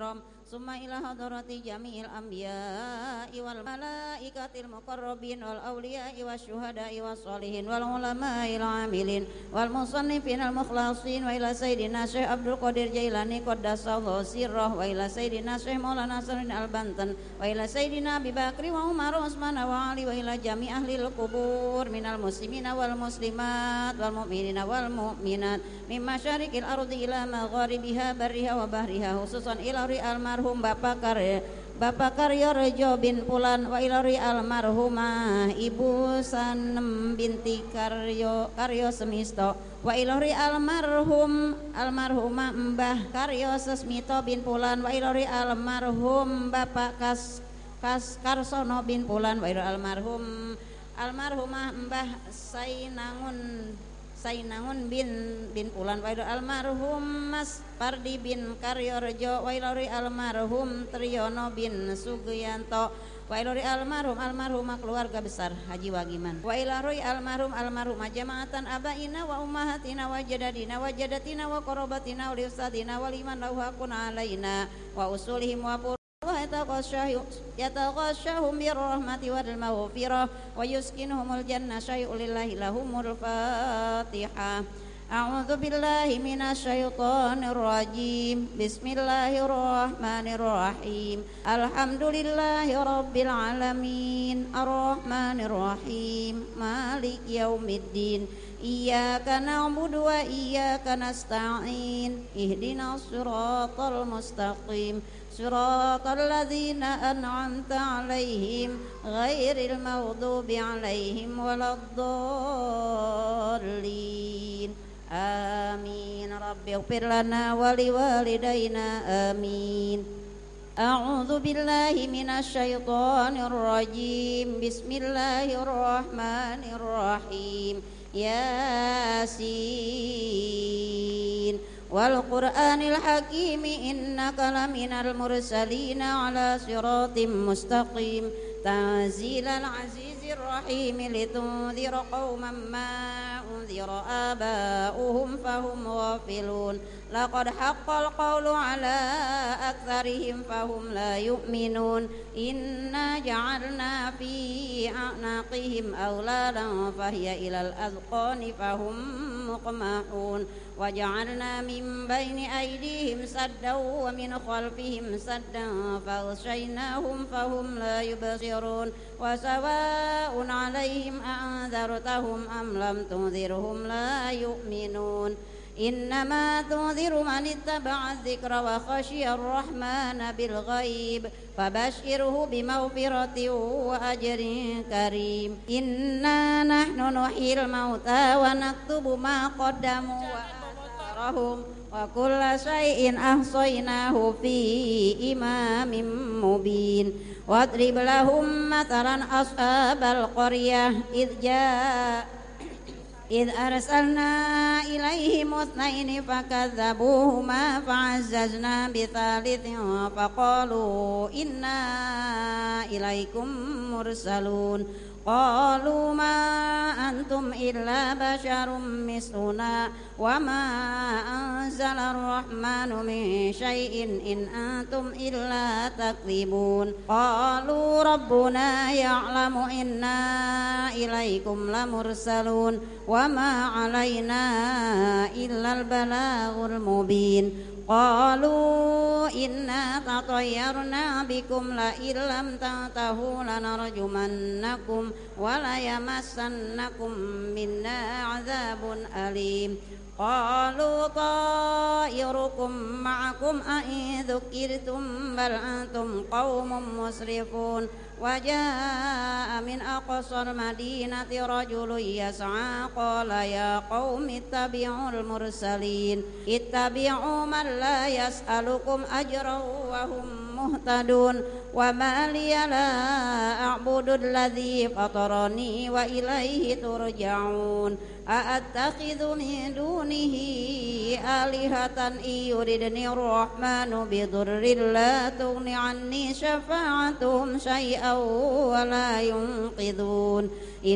ihram summa ila hadrati jami'il anbiya'i wal malaikatil muqarrabin wal awliya'i wasyuhada'i wassalihin wal ulama'il amilin wal musannifin al mukhlasin wa ila sayyidina Syekh Abdul Qadir Jailani qaddasallahu sirrah wa ila sayyidina Syekh Maulana Nasruddin Al-Banten wa ila sayyidina Abi Bakri wa Umar wa Utsman wa Ali wa ila jami' ahlil qubur minal muslimina wal muslimat wal mu'minina wal mu'minat min masyariqil ardi ila magharibiha barriha wa bahriha khususan ila almarhum Bapak Karyo Rejo bin Pulan wa ilari almarhumah Ibu Sanem binti Karyo Semisto wa ilari almarhumah Mbah Karyo Sesmito bin Pulan wa ilari almarhum Bapak Karsono bin Pulan wa ilari almarhumah Mbah Sainangun bin Pulan wa ilari almarhum Mas Pardi bin Karyorejo wa ilari almarhum Triyono bin Sugiyanto wa ilari almarhumah keluarga besar Haji Wagiman wa ilari almarhumah jamaatan abaina wa ummahatina wa jadadina wa jadatina wa qorobatina wa liusadina wa liman lahu hakun alaina wa usulihim wa yataghashahum birrahmati wal maghfirah wa yuskinhumul jannah syai'ulillahi lahumul fatihah. A'udzu billahi minasyaitonir rajim. Bismillahirrahmanirrahim. Alhamdulillahi rabbil alamin. Arrahmanir rahim. Maliki yaumiddin. Iyyaka na'budu wa iyyaka nasta'in. Ihdinas siratal mustaqim. Siratal ladzina an'amta 'alaihim ghairil maghdubi 'alaihim waladdallin. Amin. Rabbighfir lana wa liwalidayna. Amin. A'udzu billahi minasyaitonir rajim. Bismillahirrahmanirrahim. Yasin wal Qur'anil hakim innaka laminal mursalina ala siratim mustaqim tanzilal azizir rahim litunzira qauman ma unzira aba'uhum fahum ghafilun laqad haqqal qawlu ala aktsarihim fahum la yu'minun inna ja'alna fi a'naqihim aghlalan fahiya ilal azqani fahum muqmahun waja'alna min baini aydihim saddan wa min khalfihim saddan faghshaynahum fahum la yubsirun wa sawa'un 'alaihim a'anzartahum am lam tunzirhum la yu'minun innama tunziru man ittaba'a dzikra wa khashiya ar-rahmana bil ghaib fabashshirhu bimaghfiratin wa ajrin karim inna nahnu nuhyil mauta wa naktubu ma qaddamu wa atharahum wa kulla syai'in ahsaynahu fi imamin mubin wadrib lahum matalan ashabal qaryah إذ أرسلنا إليهم اثنين فكذبوهما فعززنا بثالث فقالوا إنا إليكم مرسلون قالوا ما أنتم إلا بشر مثلنا وما أنزل الرحمن من شيء إن أنتم إلا تكذبون قالوا ربنا يعلم إنا إليكم لمرسلون وما علينا إلا البلاغ المبين قالوا إنا تطيرنا بكم لئن لم تنتهوا لنرجمنكم وليمسنكم منا عذاب أليم قالوا طائركم معكم أئن ذكرتم بل أنتم قوم مسرفون وجاء من أقصى المدينة رجل يسعى قال يا قوم اتبعوا المرسلين اتبعوا من لا يسألكم أجرا وهم مهتدون وما لي لا أعبد الذي فطرني وإليه ترجعون أأتخذ من دونه آلهة إن يردني الرحمن بضر لا تغن عني شفاعتهم شيئا ولا ينقذون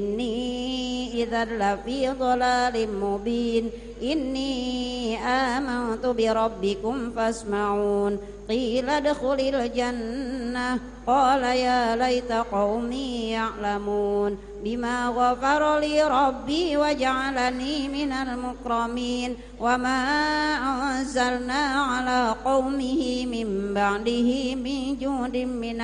إني إذا لفي ضلال مبين إني آمنت بربكم فاسمعون قيل ادخل الجنة قال يا ليت قومي يعلمون بما غفر لي ربي وجعلني من المكرمين وما أنزلنا على قومه من بعده من جود من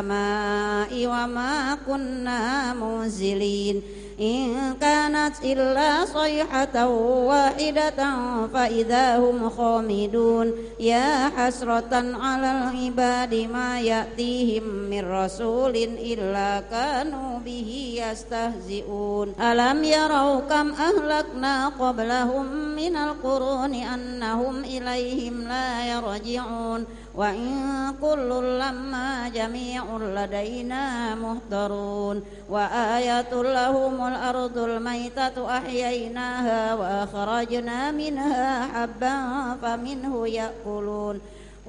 السماء وما كنا منزلين إن كانت إلا صيحة واحدة فإذا هم خامدون يا حسرة على العباد ما يأتيهم من رسول إلا كانوا به يستهزئون ألم يروا كم أهلكنا قبلهم من القرون أنهم إليهم لا يرجعون وإن كل لما جميع لدينا محضرون وآية لهم الأرض الميتة أحييناها وأخرجنا منها حبا فمنه يأكلون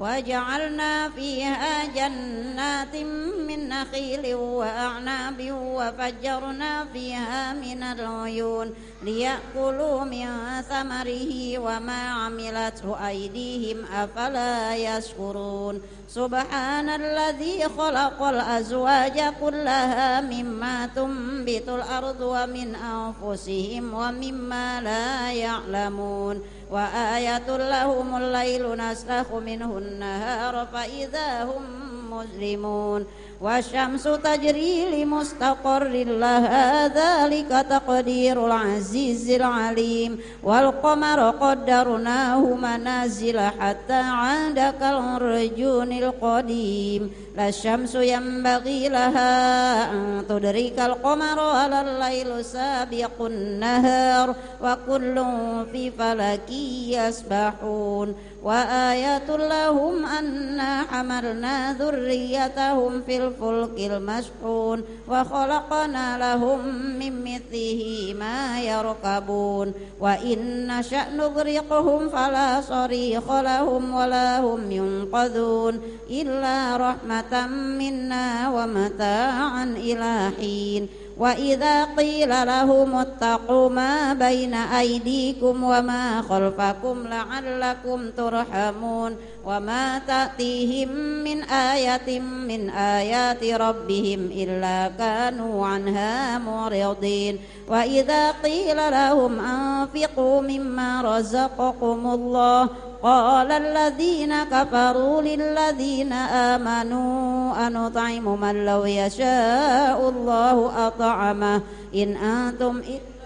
وجعلنا فيها جنات من نخيل وأعناب وفجرنا فيها من العيون ليأكلوا من ثمره وما عملته أيديهم أفلا يشكرون سبحان الذي خلق الأزواج كلها مما تنبت الأرض ومن أنفسهم ومما لا يعلمون وآية لهم الليل نسلخ منه النهار فإذا هم مظلمون والشمس تجري لمستقر لها ذلك تقدير العزيز العليم والقمر قدرناه منازل حتى عاد كالعرجون القديم لا الشمس ينبغي لها أن تدرك القمر ولا الليل سابق النهار وكل في فلك يسبحون وآية لهم أنا حملنا ذريتهم في الفلك المشحون وخلقنا لهم من مثله ما يركبون وإن نشأ نغرقهم فلا صريخ لهم ولا هم ينقذون إلا رحمة منا ومتاعا إلى حين وإذا قيل لهم اتقوا ما بين أيديكم وما خلفكم لعلكم ترحمون وما تأتيهم من آية من آيات ربهم إلا كانوا عنها معرضين وإذا قيل لهم أنفقوا مما رزقكم الله قال الذين كفروا للذين آمنوا أنطعم من لو يشاء الله أطعمه إن أنتم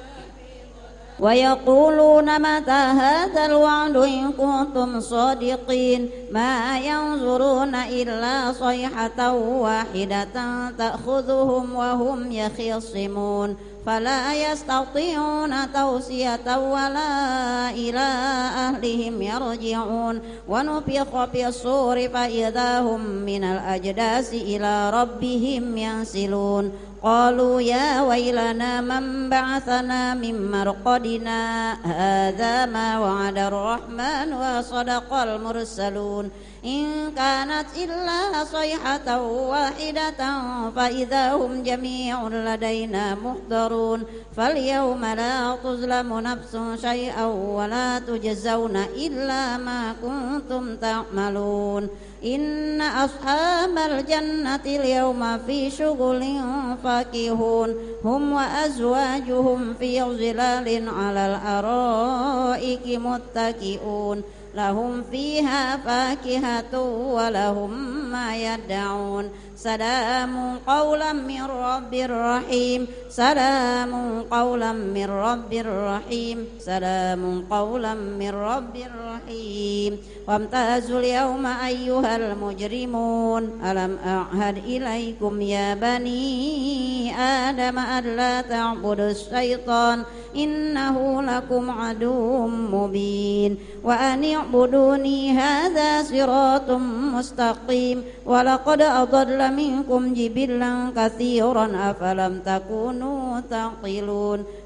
ويقولون متى هذا الوعد إن كنتم صادقين ما ينظرون إلا صيحة واحدة تأخذهم وهم يخصمون فلا يستطيعون توصية ولا إلى أهلهم يرجعون ونفخ في الصور فإذا هم من الأجداث إلى ربهم ينسلون قالوا يا ويلنا من بعثنا من مرقدنا هذا ما وعد الرحمن وصدق المرسلون إن كانت إلا صيحة واحدة فإذا هم جميع لدينا محضرون فاليوم لا تظلم نفس شيئا ولا تجزون إلا ما كنتم تعملون إن أصحاب الجنة اليوم في شغل فاكهون هم وأزواجهم في ظلال على الأرائك متكئون لهم فيها فاكهة ولهم ما يدعون سلام قولا من رب رحيم سلام قولا من رب رحيم سلام قولا من رب رحيم وامتازوا اليوم أيها المجرمون ألم أعهد إليكم يا بني آدم ألا تعبدوا الشيطان إنه لكم عدو مبين وأن اعبدوني هذا صراط مستقيم ولقد أضل منكم جبلا كثيرا أفلم تكونوا تعقلون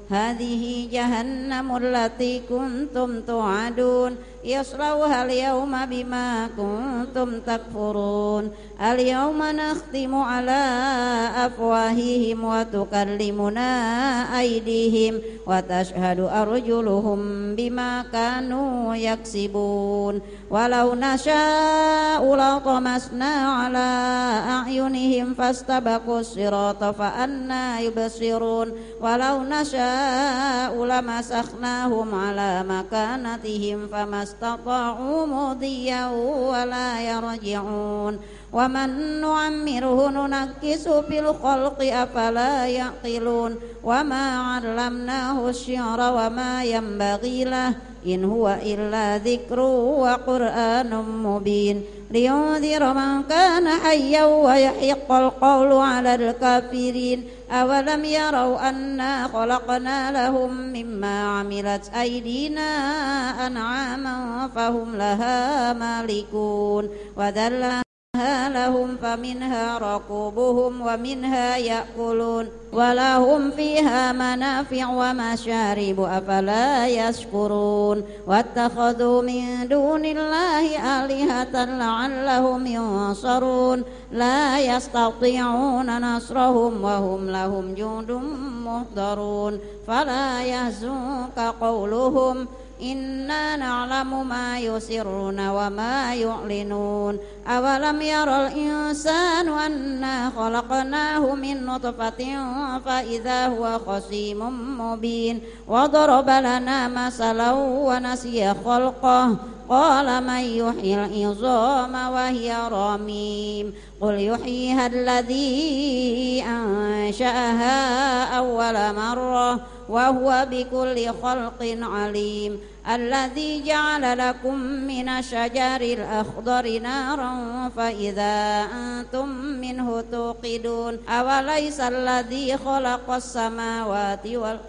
هذه جهنم التي كنتم توعدون يصلوها اليوم بما كنتم تكفرون اليوم نختم على أفواههم وتكلمنا أيديهم وتشهد أرجلهم بما كانوا يكسبون ولو نشاء لطمسنا على أعينهم فاستبقوا الصراط فأنى يبصرون ولو نشاء لمسخناهم على مكانتهم فما استطاعوا مضيا ولا يرجعون ومن نعمره ننكس في الخلق أفلا يعقلون وما علمناه الشعر وما ينبغي له إن هو إلا ذكر وقرآن مبين لينذر من كان حيا ويحق القول على الكافرين أولم يروا أنا خلقنا لهم مما عملت أيدينا أنعاما فهم لها مالكون وذلها لهم فمنها ركوبهم ومنها يأكلون ولهم فيها منافع ومشارب أفلا يشكرون واتخذوا من دون الله آلهة لعلهم ينصرون لا يستطيعون نصرهم وهم لهم جند محضرون فلا يحزنك قولهم إنا نعلم ما يسرون وما يعلنون أولم ير الإنسان أنا خلقناه من نطفة فإذا هو خصيم مبين وضرب لنا مثلا ونسي خلقه قال من يحيي العظام وهي رميم قل يحييها الذي أنشأها أول مرة وهو بكل خلق عليم الذي جعل لكم من الشجر الأخضر نارا فإذا أنتم منه توقدون أوليس الذي خلق السماوات والأرض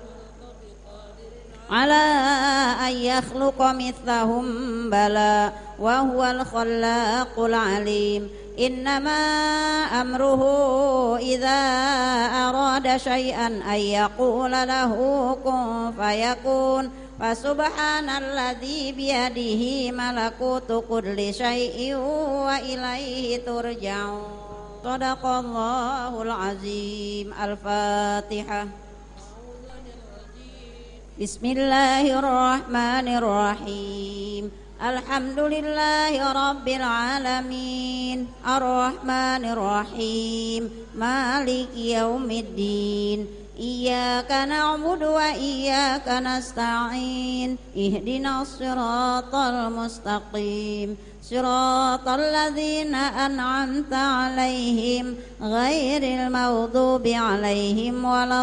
على أن يخلق مثلهم بلى وهو الخلاق العليم إنما أمره إذا أراد شيئا أن يقول له كن فيكون فسبحان الذي بيده ملكوت كل شيء وإليه ترجعون صدق الله العظيم الفاتحة بسم الله الرحمن الرحيم الحمد لله رب العالمين الرحمن الرحيم مالك يوم الدين إياك نعبد وإياك نستعين اهدنا الصراط المستقيم صراط الذين أنعمت عليهم غير المغضوب عليهم ولا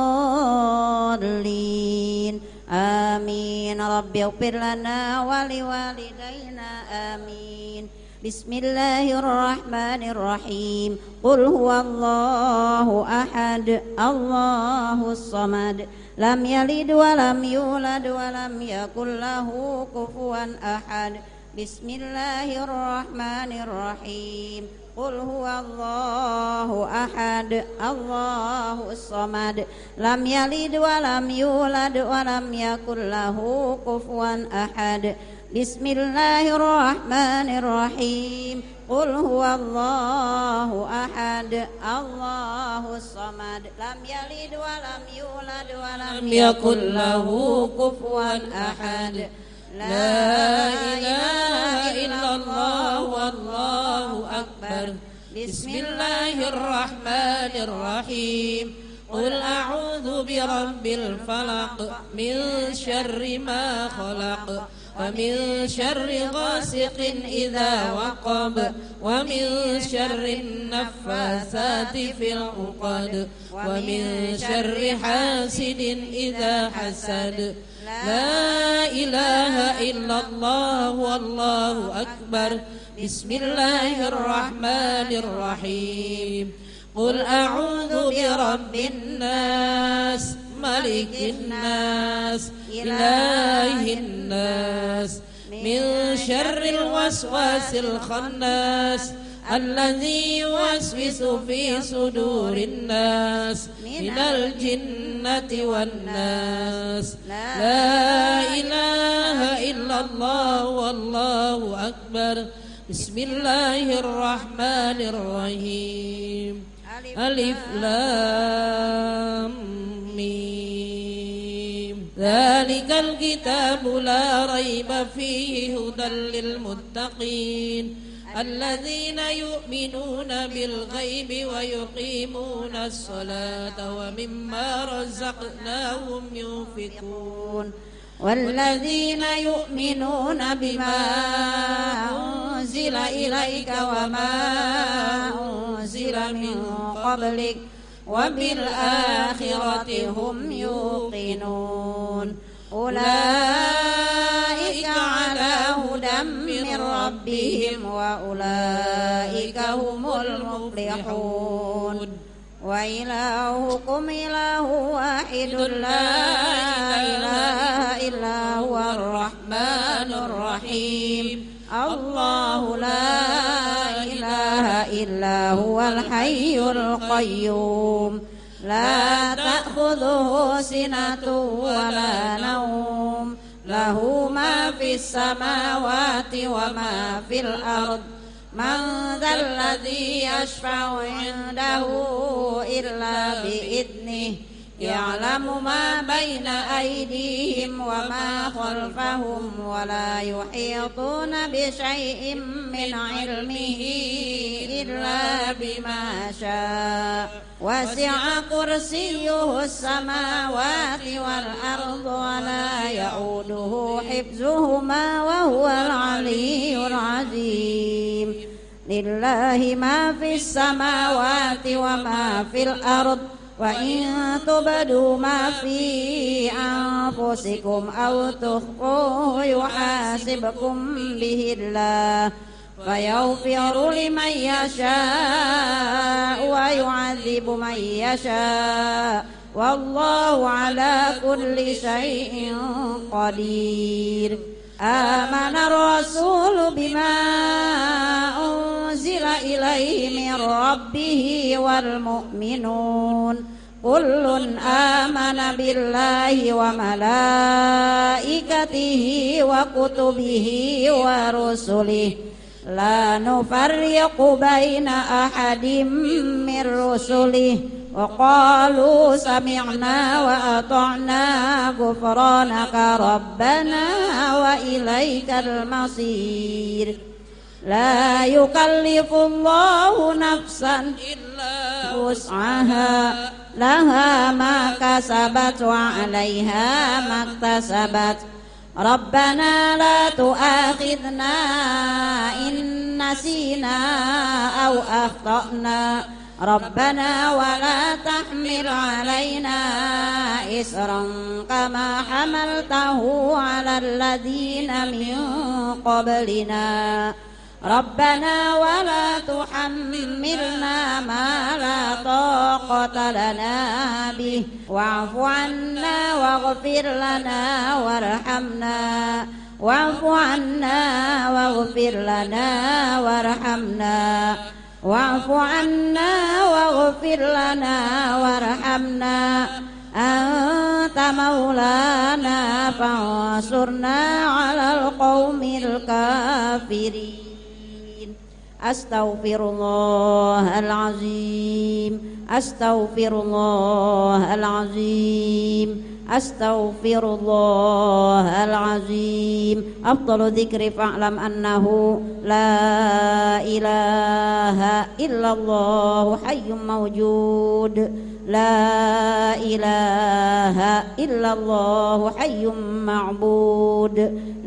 الضالين آمين رب اغفر لنا ولوالدينا آمين بسم الله الرحمن الرحيم قل هو الله أحد الله الصمد لم يلد ولم يولد ولم يكن له كفوا أحد بسم الله الرحمن الرحيم قل هو الله أحد الله الصمد لم يلد ولم يولد ولم يكن له كفوا أحد بسم الله الرحمن الرحيم قل هو الله أحد الله الصمد لم يلد ولم يولد ولم يكن له كفوا أحد لا إله إلا الله والله أكبر بسم الله الرحمن الرحيم قل أعوذ برب الفلق من شر ما خلق ومن شر غاسق إذا وقب ومن شر النفاثات في العقد ومن شر حاسد إذا حسد لا إله إلا الله والله أكبر بسم الله الرحمن الرحيم قل أعوذ برب الناس ملك الناس إله الناس من شر الوسواس الخناس الذي يوسوس في صدور الناس من الجنة والناس. لا إله إلا الله والله أكبر. بسم الله الرحمن الرحيم. ألف لام ميم. ذلك الكتاب لا ريب فيه هدى للمتقين الذين يؤمنون بالغيب ويقيمون الصلاة ومما رزقناهم ينفقون. والذين يؤمنون بما أنزل إليك وما أنزل من قبلك وبالآخرة هم يوقنون. أولئك على هدى من ربهم وأولئك هم المفلحون. وإلهكم إله واحد لا إله إلا هو الرحمن الرحيم. الله لا إله إلا هو الحي القيوم لا تأخذه سنة ولا نوم له ما في السماوات وما في الأرض. من ذا الذي يشفع عنده إلا بإذنه يعلم ما بين أيديهم وما خلفهم ولا يحيطون بشيء من علمه إلا بما شاء. وسع كرسيه السماوات والأرض ولا يؤوده حفظهما وهو العلي العظيم. لله ما في السماوات وما في الأرض وإن تبدوا ما في أنفسكم أو تخفوه يحاسبكم به الله فيغفر لمن يشاء ويعذب من يشاء والله على كل شيء قدير. آمن الرسول بما أنزل إليه من ربه والمؤمنون كل آمن بالله وملائكته وكتبه ورسله لا نفرق بين أحد من رسله وقالوا سمعنا وأطعنا غفرانك ربنا وإليك المصير. لا يكلف الله نفسا إلا وسعها لها ما كسبت وعليها ما اكتسبت. ربنا لا تؤاخذنا إن نسينا أو أخطأنا ربنا ولا تحمل علينا إصرا كما حملته على الذين من قبلنا ربنا ولا تحملنا ما لا طاقة لنا به واعف عنا واغفر لنا وارحمنا واعف عنا واغفر لنا وارحمنا واعف عنا واغفر لنا وارحمنا أنت مولانا فانصرنا على القوم الكافرين. أستغفر الله العظيم أستغفر الله العظيم أستغفر الله العظيم. أفضل ذكر فاعلم أنه لا إله إلا الله حي موجود لا إله إلا الله حي معبود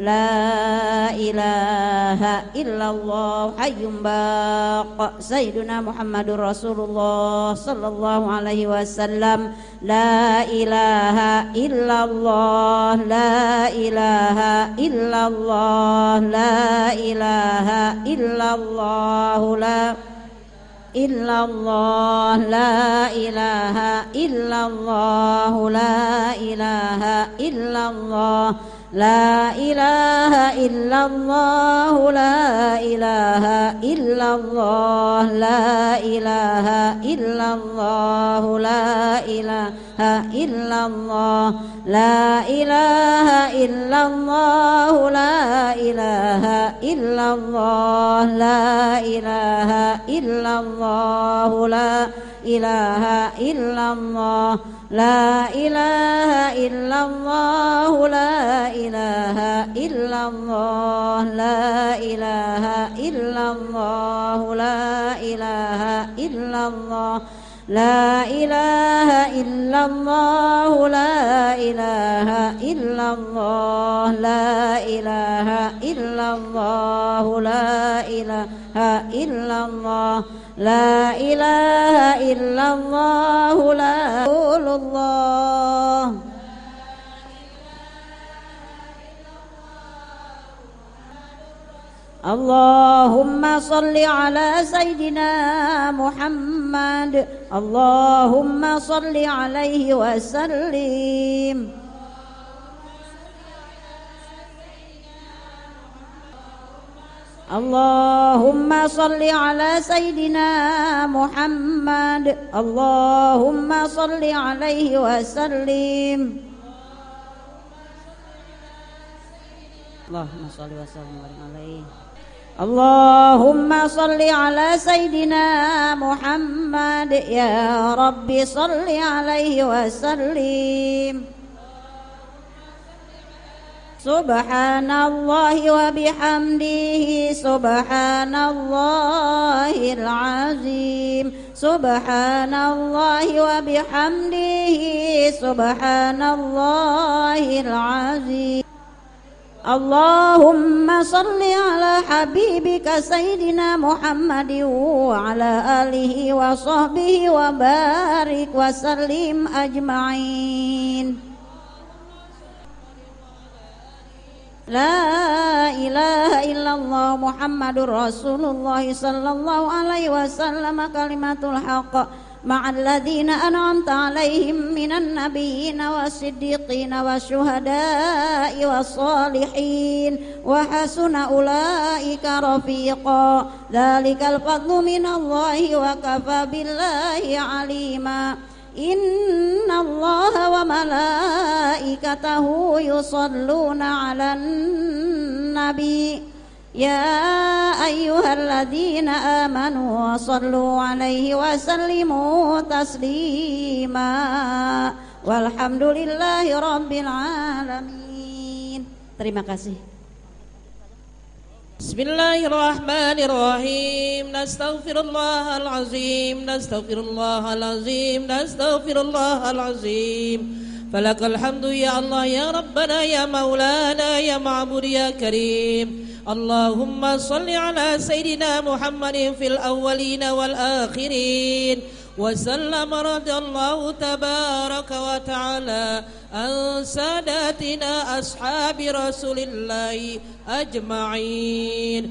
لا إله إلا الله حي باق. سيدنا محمد رسول الله صلى الله عليه وسلم. لا إله إلا الله لا إله إلا الله لا إله إلا الله لا إلا الله لا إله إلا الله لا إله إلا الله لا إله إلا الله لا إله إلا الله لا إله إلا الله لا إله إلا الله لا إله إلا الله لا إله إلا الله لا إله إلا الله لا إله إلا الله لا إله إلا الله لا إله إلا الله لا إله إلا الله لا إله إلا الله لا إله إلا الله لا إله إلا الله لا إله إلا الله لا إله إلا الله لا إله إلا الله لا رسول الله اللهم صل على سيدنا محمد اللهم صل عليه وسلم اللهم صل على سيدنا محمد اللهم صل عليه وسلم اللهم صل وسلم عليه اللهم صل على سيدنا محمد يا رب صل عليه وسلم سبحان الله وبحمده سبحان الله العظيم سبحان الله وبحمده سبحان الله العظيم اللهم صل على حبيبك سيدنا محمد وعلى آله وصحبه وبارك وسلم أجمعين لا إله إلا الله محمد رسول الله صلى الله عليه وسلم كلمة الحق مع الذين أنعمت عليهم من النبيين والصديقين والشهداء والصالحين وحسن أولئك رفيقا ذلك الفضل من الله وكفى بالله عليما إن الله وملائكته يصلون على النبي يا أيها الذين آمنوا صلوا عليه وسلموا تسليما والحمد لله رب العالمين. Terima kasih. Bismillahirrahmanirrahim. Nastaghfirullahal azim, nastaghfirullahal azim, nastaghfirullahal azim. Falakal hamdu ya Allah ya Rabbana ya Maulana ya Ma'bud ya Karim. Allahumma salli ala Sayyidina Muhammadin fil awwalina wal akhirin wa sallam radiyallahu tabaraka wa ta'ala an sadatina ashabi rasulillahi ajma'in.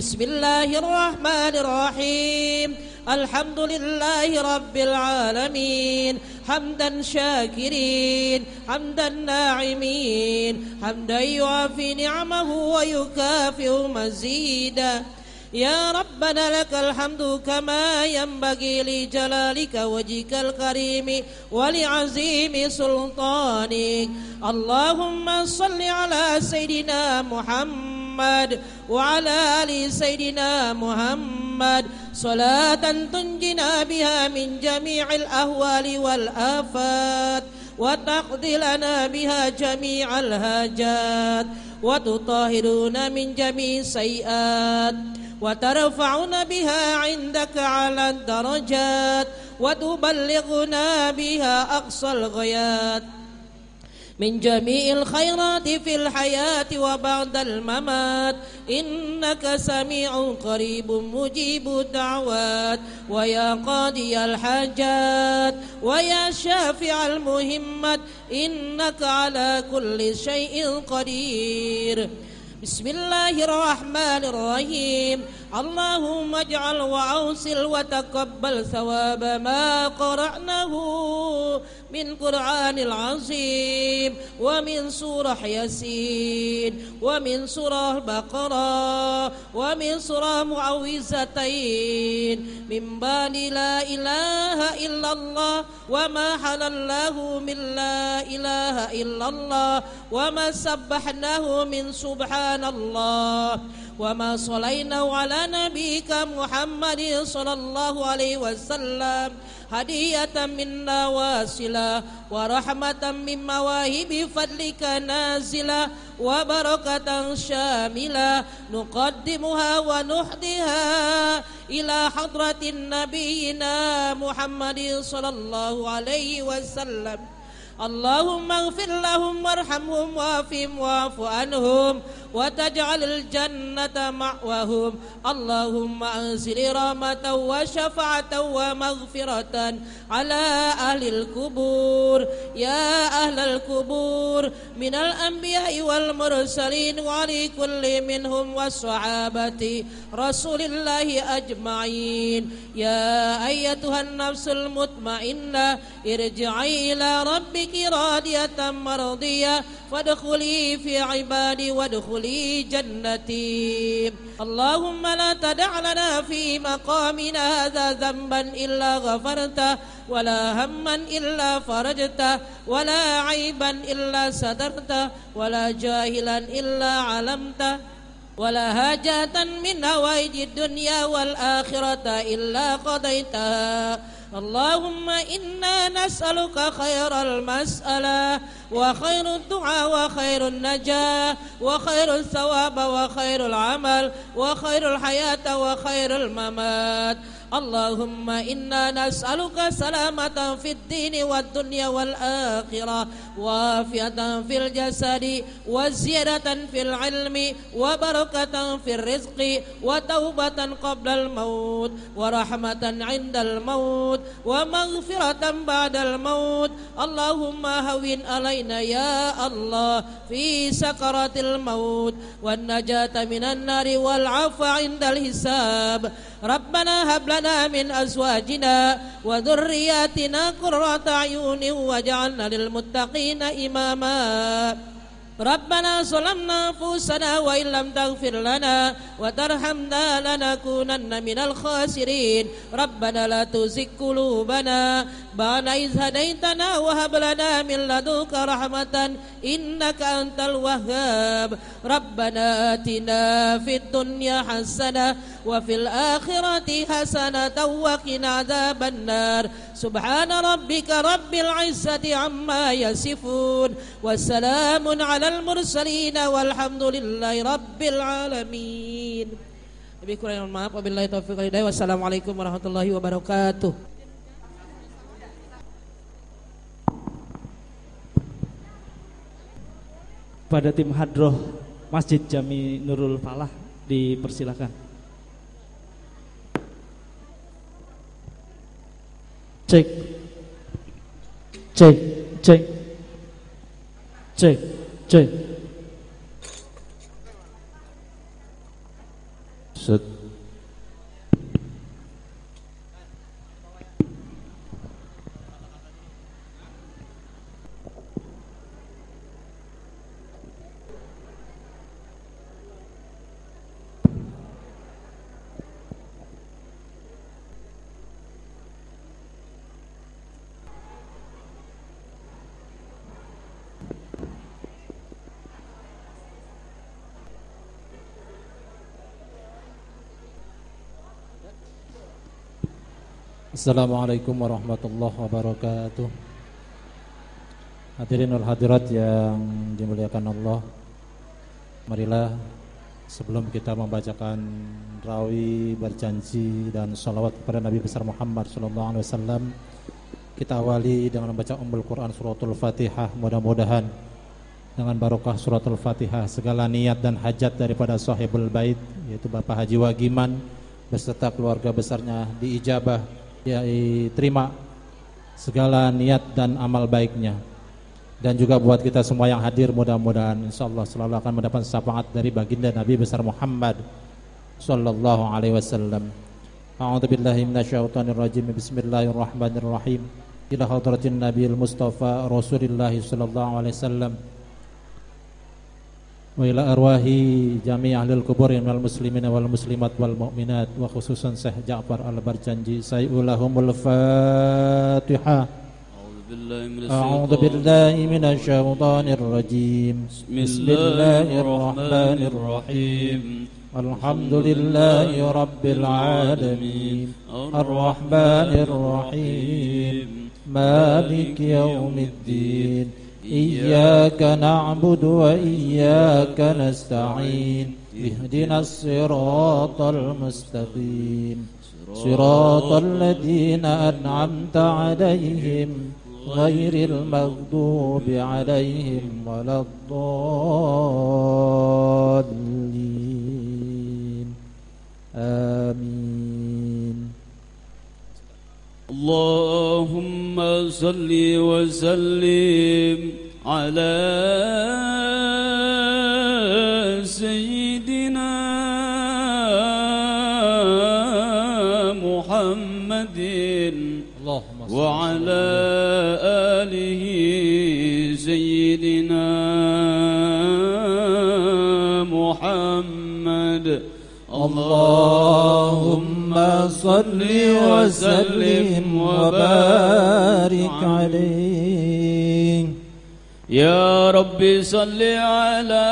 Bismillahirrahmanirrahim. Alhamdulillahi rabbil alamin. Hamdan syakirin, hamdan na'imin, hamdan yuafi ni'amahu wa yukafi'u mazida. Ya Rabbana lakal hamdu kama yanbaghi li jalalika wajhikal karimi wa li azimi sultanik. Allahumma salli ala Sayyidina Muhammad wa ala ali Sayyidina Muhammad salatan tunjina biha min jami'il ahwali wal afat wa taqdi lana biha jami'al hajat wa tutahhiruna min jami'i sayiat wa tarfa'una biha 'indaka 'ala darajat wa tuballighuna biha aqsal ghayat من جميع الخيرات في الحياة وبعد الممات إنك سميع قريب مجيب الدعوات ويا قاضي الحاجات ويا شافع المهمات إنك على كل شيء قدير. بسم الله الرحمن الرحيم. اللهم اجعل وأوصل وتقبل ثواب ما قرأناه من قرآن العظيم ومن سورة ياسين ومن سورة البقرة ومن سورة معوذتين من بعد لا إله إلا الله وما حلله من لا إله إلا الله وما سبحناه من سبحان الله وما صلينا على نبيك محمد صلى الله عليه وسلم هدية منا واصلة ورحمة من مواهب فضلك نازلة وبركة شاملة نقدمها ونهديها إلى حضرة نبينا محمد صلى الله عليه وسلم اللهم اغفر لهم وارحمهم وعافهم واعف عنهم وتجعل الجنة مأواهم اللهم أنزل رحمة وشفاعة ومغفرة على أهل القبور يا أهل القبور من الأنبياء والمرسلين ولكل منهم والصحابة رسول الله أجمعين يا أيتها النفس المطمئنة ارجعي إلى ربك راضية مرضية فادخلي في عبادي وادخلي جنتي اللهم لا تدع لنا في مقامنا هذا ذنبا إلا غفرته ولا هما إلا فرجته ولا عيبا إلا سترته ولا جاهلا إلا علمته ولا حاجة من هوائج الدنيا والآخرة إلا قضيتها اللهم إنا نسألك خير المسألة وخير الدعاء وخير النجاة وخير الثواب وخير العمل وخير الحياة وخير الممات اللهم إنا نسألك سلامة في الدين والدنيا والآخرة وعافية في الجسد وزيادة في العلم وبركة في الرزق وتوبة قبل الموت ورحمة عند الموت ومغفرة بعد الموت اللهم هون علينا يا الله في سكرات الموت والنجاة من النار والعفو عند الحساب ربنا هب لنا من أزواجنا وذرياتنا قرة أعين واجعلنا للمتقين إماما ربنا ظلمنا أنفسنا وإن لم تغفر لنا وترحمنا لنكونن من الخاسرين ربنا لا تزغ قلوبنا بعد إذ هديتنا وهب لنا من لدنك رحمة إنك أنت الوهاب ربنا آتنا في الدنيا حسنة وفي الآخرة حسنة وقنا عذاب النار سبحان ربك رب العزة عما يصفون وسلام على المرسلين والحمد لله رب العالمين. Lebih kurang mohon maaf. Wabillahi taufiq wal hidayah. Wassalamualaikum warahmatullahi wabarakatuh. Pada tim hadroh Masjid Jami Nurul Falah dipersilakan. Cek, cek, cek, cek, cek. Set. Assalamualaikum warahmatullahi wabarakatuh. Hadirin wal hadirat yang dimuliakan Allah, marilah sebelum kita membacakan rawi, berjanji dan salawat kepada Nabi besar Muhammad SAW, kita awali dengan membaca Ummul Quran suratul Fatihah. Mudah-mudahan dengan barokah suratul Fatihah segala niat dan hajat daripada sahibul bait, yaitu Bapak Haji Wagiman beserta keluarga besarnya diijabah, ya terima segala niat dan amal baiknya. Dan juga buat kita semua yang hadir, mudah-mudahan insyaallah selalu akan mendapat syafaat dari baginda Nabi besar Muhammad sallallahu alaihi wasallam. A'udzubillahi minasyaitonir rajim. Bismillahirrahmanirrahim. إلى حضرة النبي المصطفى رسول الله صلى الله عليه وسلم وإلى أرواح جميع أهل القبور من المسلمين والمسلمات والمؤمنات وخصوصا Syekh Ja'far Al-Barjanji. Sayulahumul Fatihah. أعوذ بالله من الشيطان الرجيم. بسم الله الرحمن الرحيم. الحمد لله رب العالمين الرحمن الرحيم مالك يوم الدين إياك نعبد وإياك نستعين اهدنا الصراط المستقيم صراط الذين أنعمت عليهم غير المغضوب عليهم ولا الضالين آمين. اللهم صل وسلم على سيدنا محمد وعلى آله سيدنا محمد. اللهم صل وسلم وبارك عليه. يا ربي صل على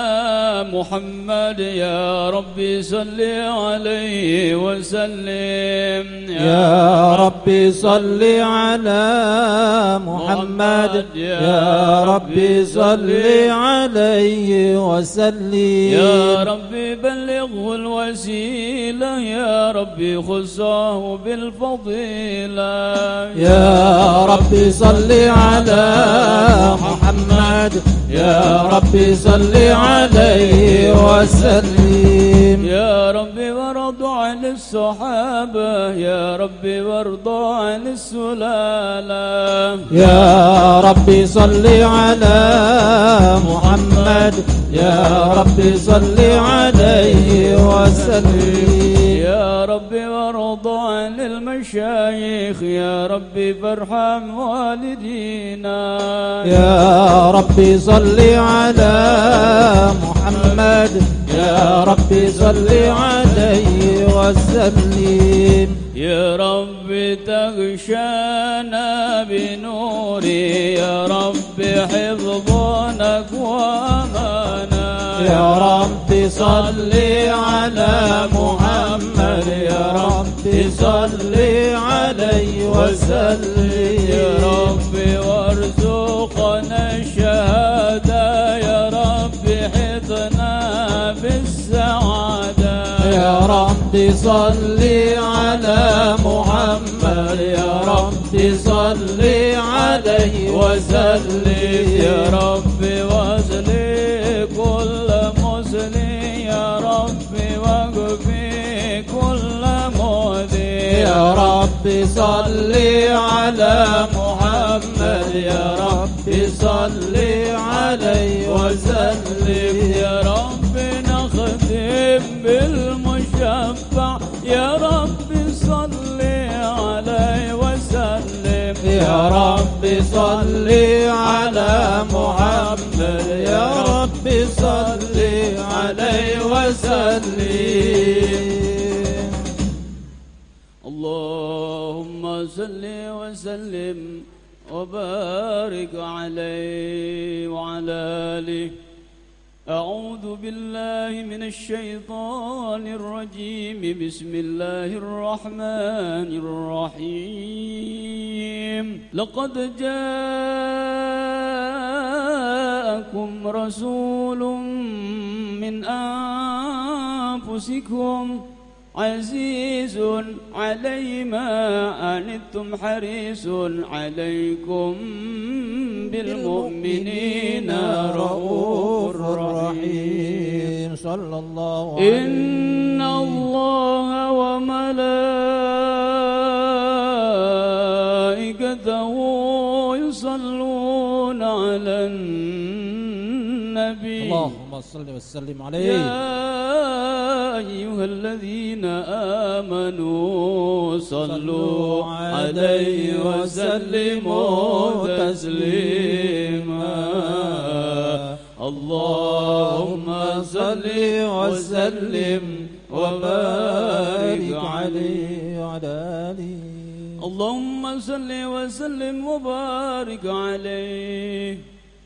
محمد يا ربي صل عليه وسلم. يا ربي صل على محمد يا ربي صل عليه وسلم. يا ربي بلغه الوسيلة يا ربي خصه بالفضيلة. يا ربي صل على محمد يا ربي صل عليه وسلم. يا ربي وارض عن الصحابة يا ربي وارض عن السلالة. يا ربي صل على محمد يا ربي صل عليه وسلم. يا ربي وارض عن المشايخ يا ربي فارحم والدينا. يا ربي صل على محمد يا ربي صل عليه وسلم. يا ربي تغشانا بنوري يا ربي حفظنا وامانا. يا ربي صل على محمد يا ربي صل عليه وسلم. يا ربي وارزقنا الشهادة يا ربي حطنا بالسعادة. يا ربي صل على محمد يا ربي صل عليه وسلم. يا ربي واسلي كل مسلم يا ربي واكفي كل مؤذي. يا ربي صل على محمد يا ربي صل عليه وسلم. يا ربي نختم بالمشفع يا ربي صل عليه وسلم. يا ربي صل على محمد يا ربي صل عليه وسلم. اللهم صل وسلم وبارك عليه وعلى آله. أعوذ بالله من الشيطان الرجيم. بسم الله الرحمن الرحيم. لقد جاءكم رسول من أنفسكم عزيز علي ما عنتم حريص عليكم بالمؤمنين رؤوف رحيم. صلى الله عليه وسلم. إن الله وملائكته يصلون على النبي النبي اللهم صل وسلم عليه. يا أيها الذين آمنوا صلوا عليه وسلموا تسليما. اللهم صل وسلم وبارك عليه وعلى آله. اللهم صل وسلم وبارك عليه.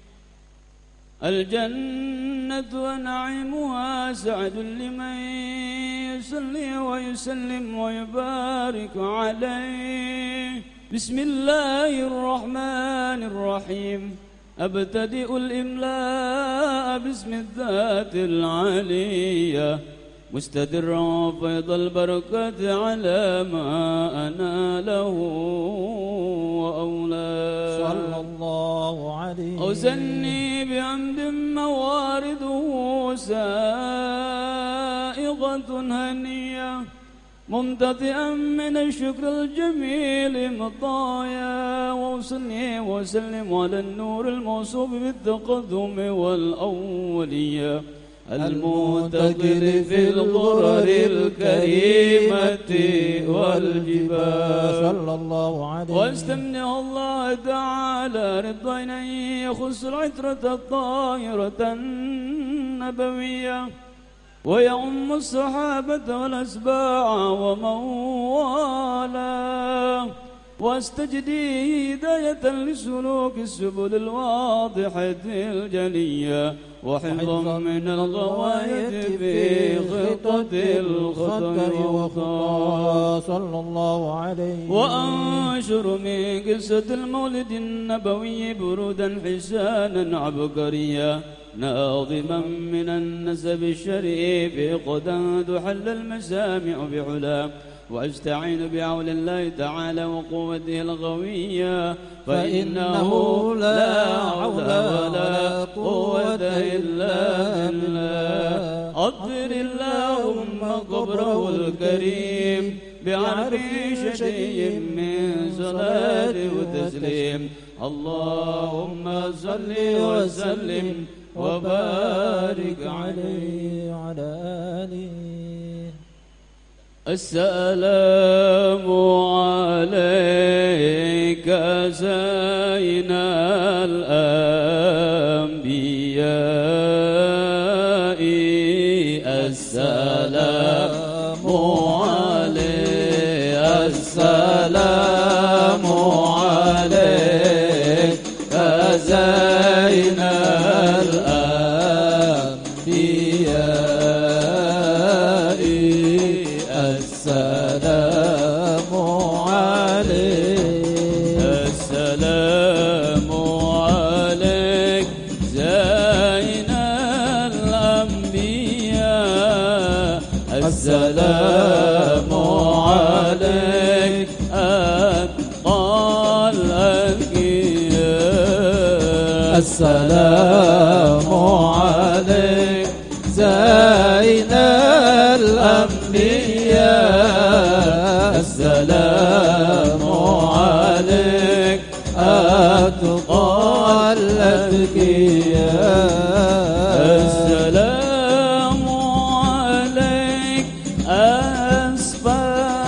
الجنة ونعيمها سعد لمن يصلي ويسلم ويبارك عليه. بسم الله الرحمن الرحيم. أبتدئ الإملاء باسم الذات العلية مستدرا فيض البركة على ما أناله وأولاه. صلى الله عليه. أوزني بحمد موارده سائغة هنية ممتطئا من الشكر الجميل مطايا. وأصلي وسلم على النور الموصوف بالتقدم والأولية المنتقل في الغرر الكريمة والجبال. صلى الله عليه. واستمنع الله تعالى رضا أن يخص العترة الطاهرة النبوية ويعم الصحابة والأسباع ومن والاه. واستجدي هداية لسلوك السبل الواضحة الجلية وحفظا من الغواية في خطة الخطر وخطا. صلى الله عليه. وأنشر من قصة المولد النبوي برودا حسانا عبقريا ناظما من النسب الشريف قد تحل المسامع بعلا. وأستعين بعون الله تعالى وقوته الغوية فإنه لا حول ولا قوة إلا بالله. أطهر اللهم قبره الكريم بعرف شيء من صلاة وتسليم. اللهم صل وسلم وبارك عليه وعلى آله. السلام عليك سيدنا الأنبياء. السلام عليك. السلام عليك سيدنا الأنبياء. السلام عليك. السلام عليك زين الأنبياء. السلام عليك أتقى الأنبياء. السلام عليك زين الأنبياء. السلام عليك أتقى الأتقياء. السلام عليك أسفى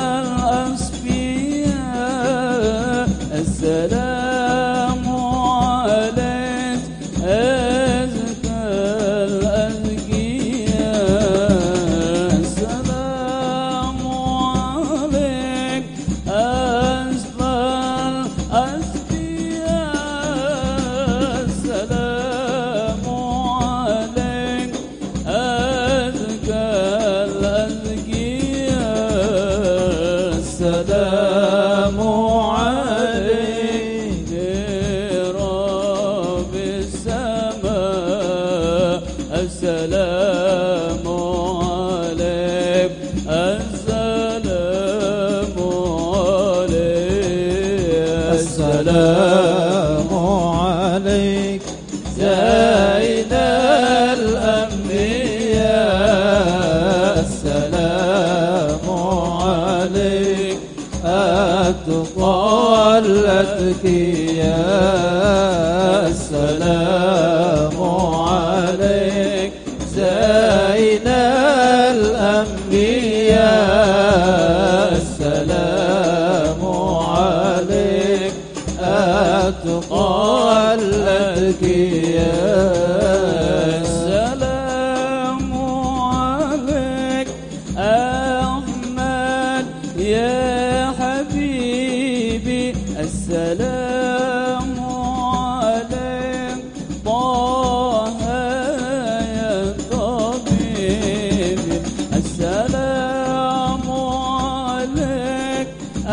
الأصفياء. السلام عليك أزكى الأزكياء. السلام عليك أسفى الأزكياء. السلام عليك أزكى الأزكياء. السلام عليك رب السماء. السلام عليك. السلام عليك. السلام عليك زين الأنبياء. السلام عليك أتقى الأتقياء. السلام عليك أتقى الأذكياء. السلام عليك أحمد يا حبيبي، السلام عليك طه يا طبيبي، السلام عليك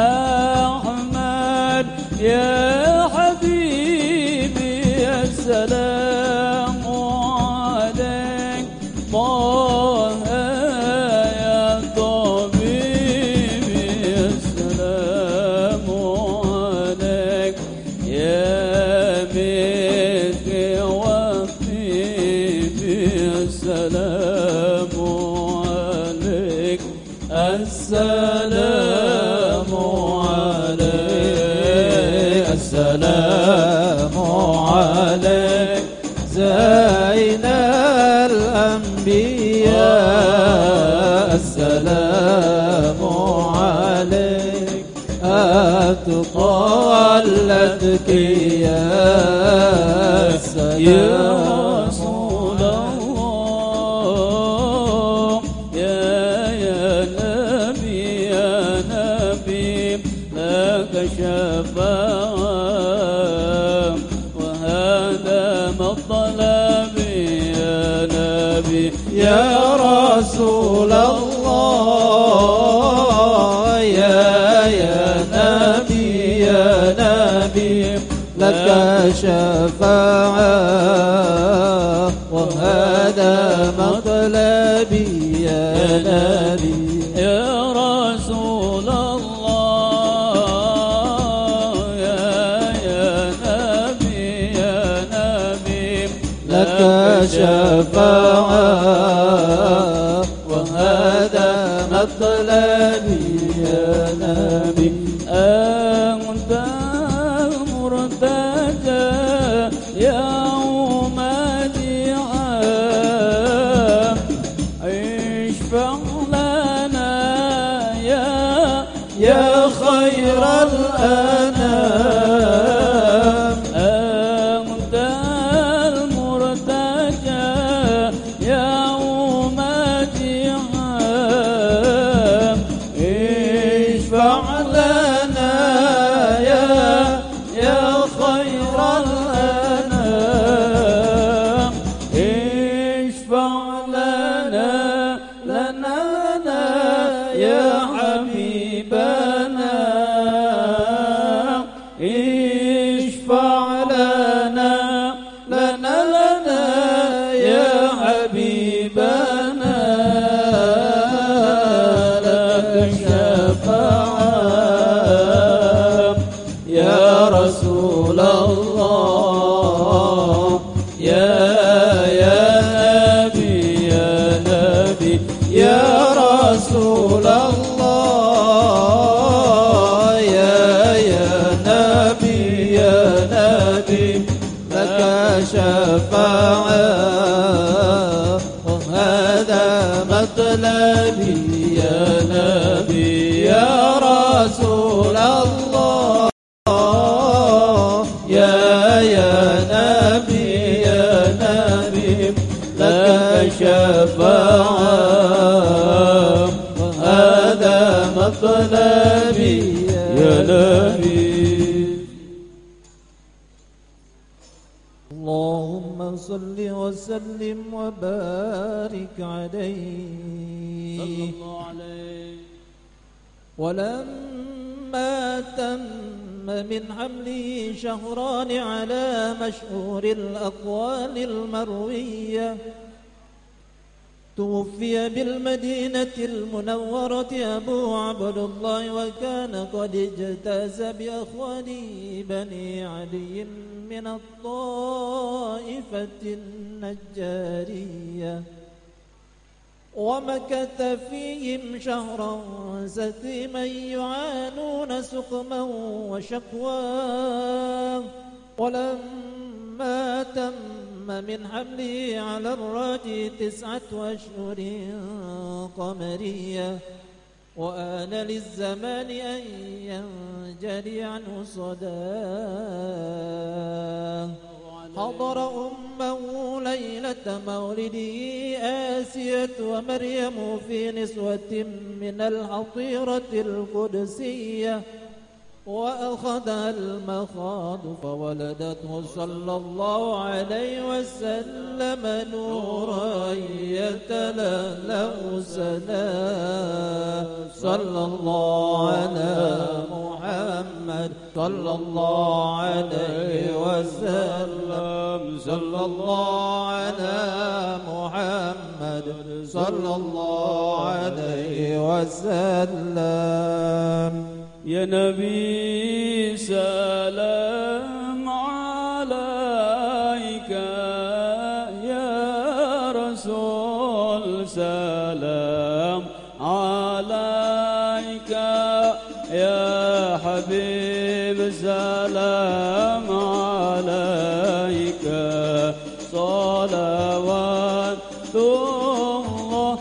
أحمد يا حبيبي، السلام عليك طه يا طبيبي، السلام عليك يا مثلي وطيبي، السلام عليك، السلام عليك، السلام عليك زين الأنبياء، السلام عليك أتقى الأذكياء. يا رسول الله يا نبي لك شفاعة، وهذا مطلبي يا نبي. يا رسول الله يا نبي لك شفاعة، وهذا مطلبي يا نبي. يا رسول الله يا نبي لك شفاعة، وهذا مطلبي يا نبي. أنت المرتجى يوم الدعاء، اشفع لنا يا خير الأنام. أنت المرتجى يوم الدعاء، اشفع لنا يا خير الأنام، اشفع لنا يا حبيبنا، اشفع لنا يا حبيبنا، لك الشفاعة يا رسول الله يا نبي يا رسول الله يا نبي لك شفاعة، وهذا مطلبي يا نبي. يا رسول الله يا نبي لك شفاعة، وهذا مطلبي يا نبي. اللهم صل وسلم وبارك عليه صلى الله عليه. ولما تم من حمله شهران على مشهور الأقوال المروية، توفي بالمدينة المنورة أبو عبد الله، وكان قد اجتاز بأخوانه بني علي من الطائفة النجارية، ومكث فيهم شهرا سثيما يعانون سقما وشقوا. ولما تم من حمله على الراجي 9 أشهر قمرية، وآن للزمان أن ينجلي عنه صداه حضر أمه ليلة مولده آسية ومريم في نسوة من الحطيرة القدسية وأخذها المخاض فولدته صلى الله عليه وسلم نورا يتلألأ سنا صلى الله على محمد صلى الله عليه وسلم صلى الله على محمد صلى الله عليه وسلم. يا نبي سلام عليك يا رسول سلام عليك يا حبيب سلام عليك صلوات الله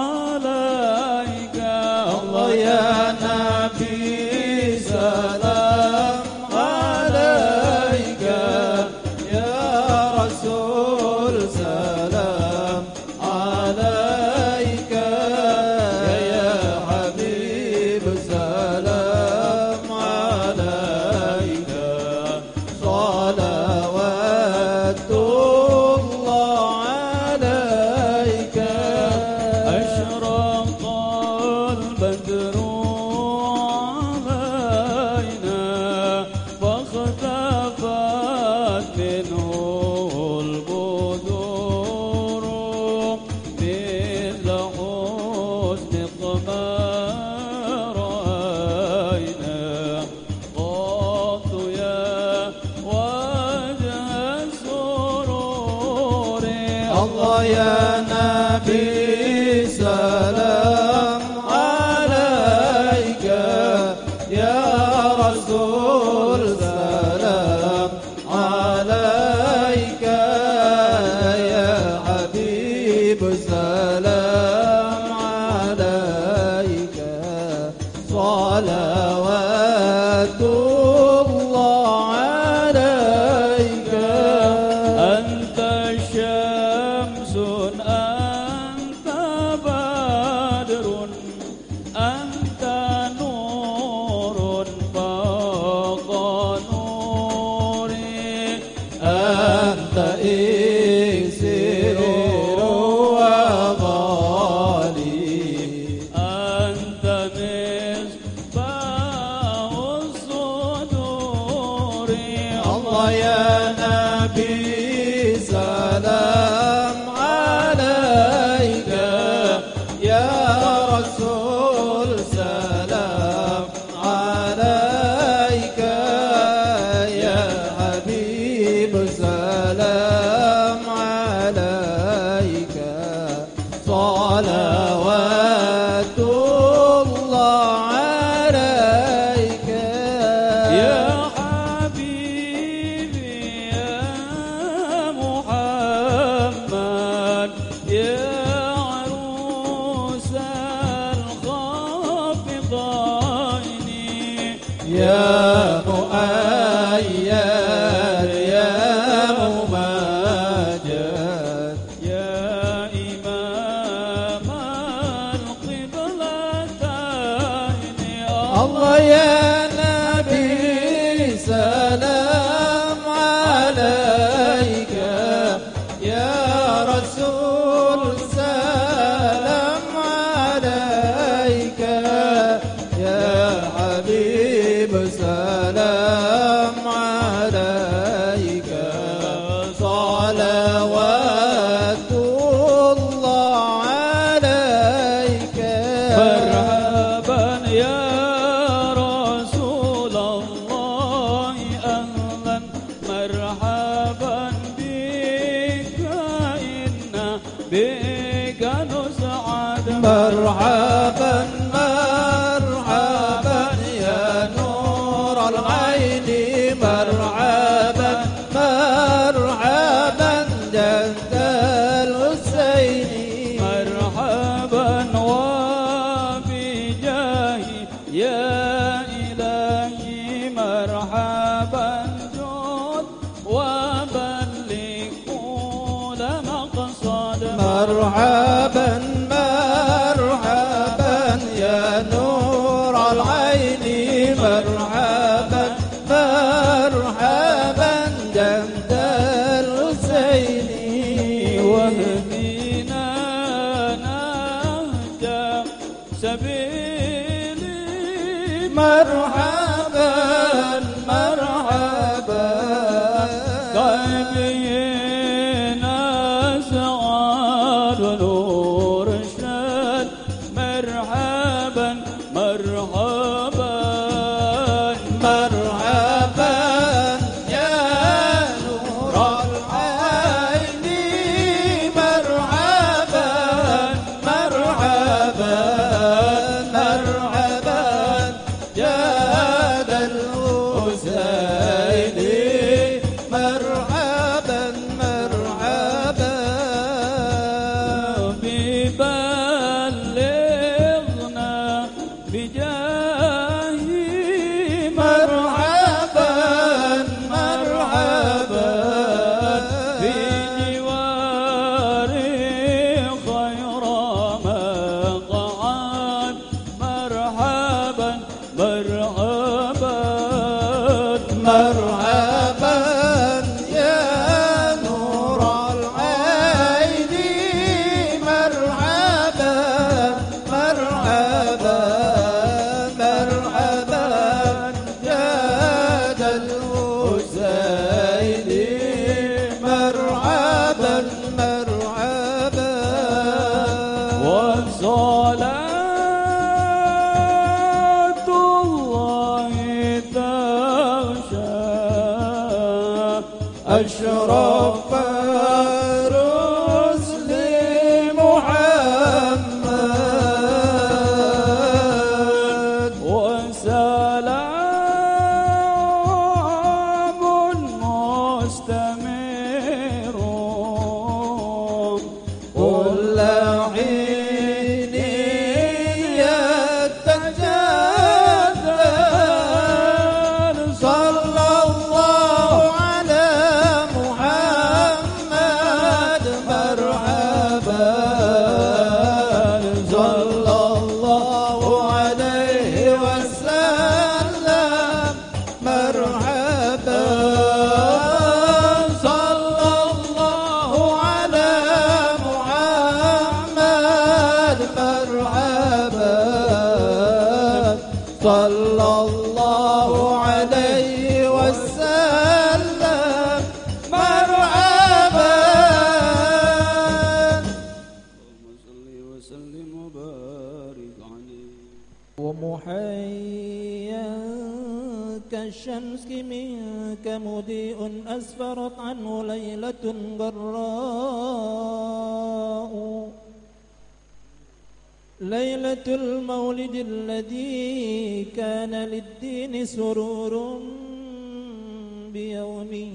عليك الله يا نبي سلام عليك يا رسول سلام عليك يا حبيب سلام عليك صلوات الله عليك أشرق البدر يا نبي سلام عليك يا رسول سلام عليك يا حبيب سلام عليك صلوات الله عليك أنت الشمس أنت بدر أنت نور فوق نوري أنت إكسير وغالي أنت مصباح الصدور الله يا نبي سلام عليك يا رسول سلام عليك يا حبيب سلام عليك صلوات الله عليك يا حبيبي يا مرحبا مرحبا يا نور العين مرحبا مرحبا جنب الحسين واهدنا نهج سبيلي مرحبا مرحبا قلبينا سعاد ونور الشاد مرحبا مرحبا مرحبا يا نور العين مرحبا مرحبا مرحبا جاد الحسين مرحبا مرحبا ببلغنا بجاهي مرحبا مرحبا في جواري خير مقعد مرحبا مرحبا مرحبا يا نور العين مرحبا مرحبا مرحبا جاد الحسين مرحبا مرحبا وصلاة الله تغشى أشرف رسل محمد وسلام مستمر كل حين يتجدد صلى الله على محمد مرحبا صلى الله عليه وسلم مرحبا صلى الله على محمد مرحبا صلى الله عليه وسلم مرحبا صل وسلم وبارك عليه ومحيا كالشمس منك مضيء أسفرت عنه ليلة غراء ليلة المولد الذي كان للدين سرور بيومه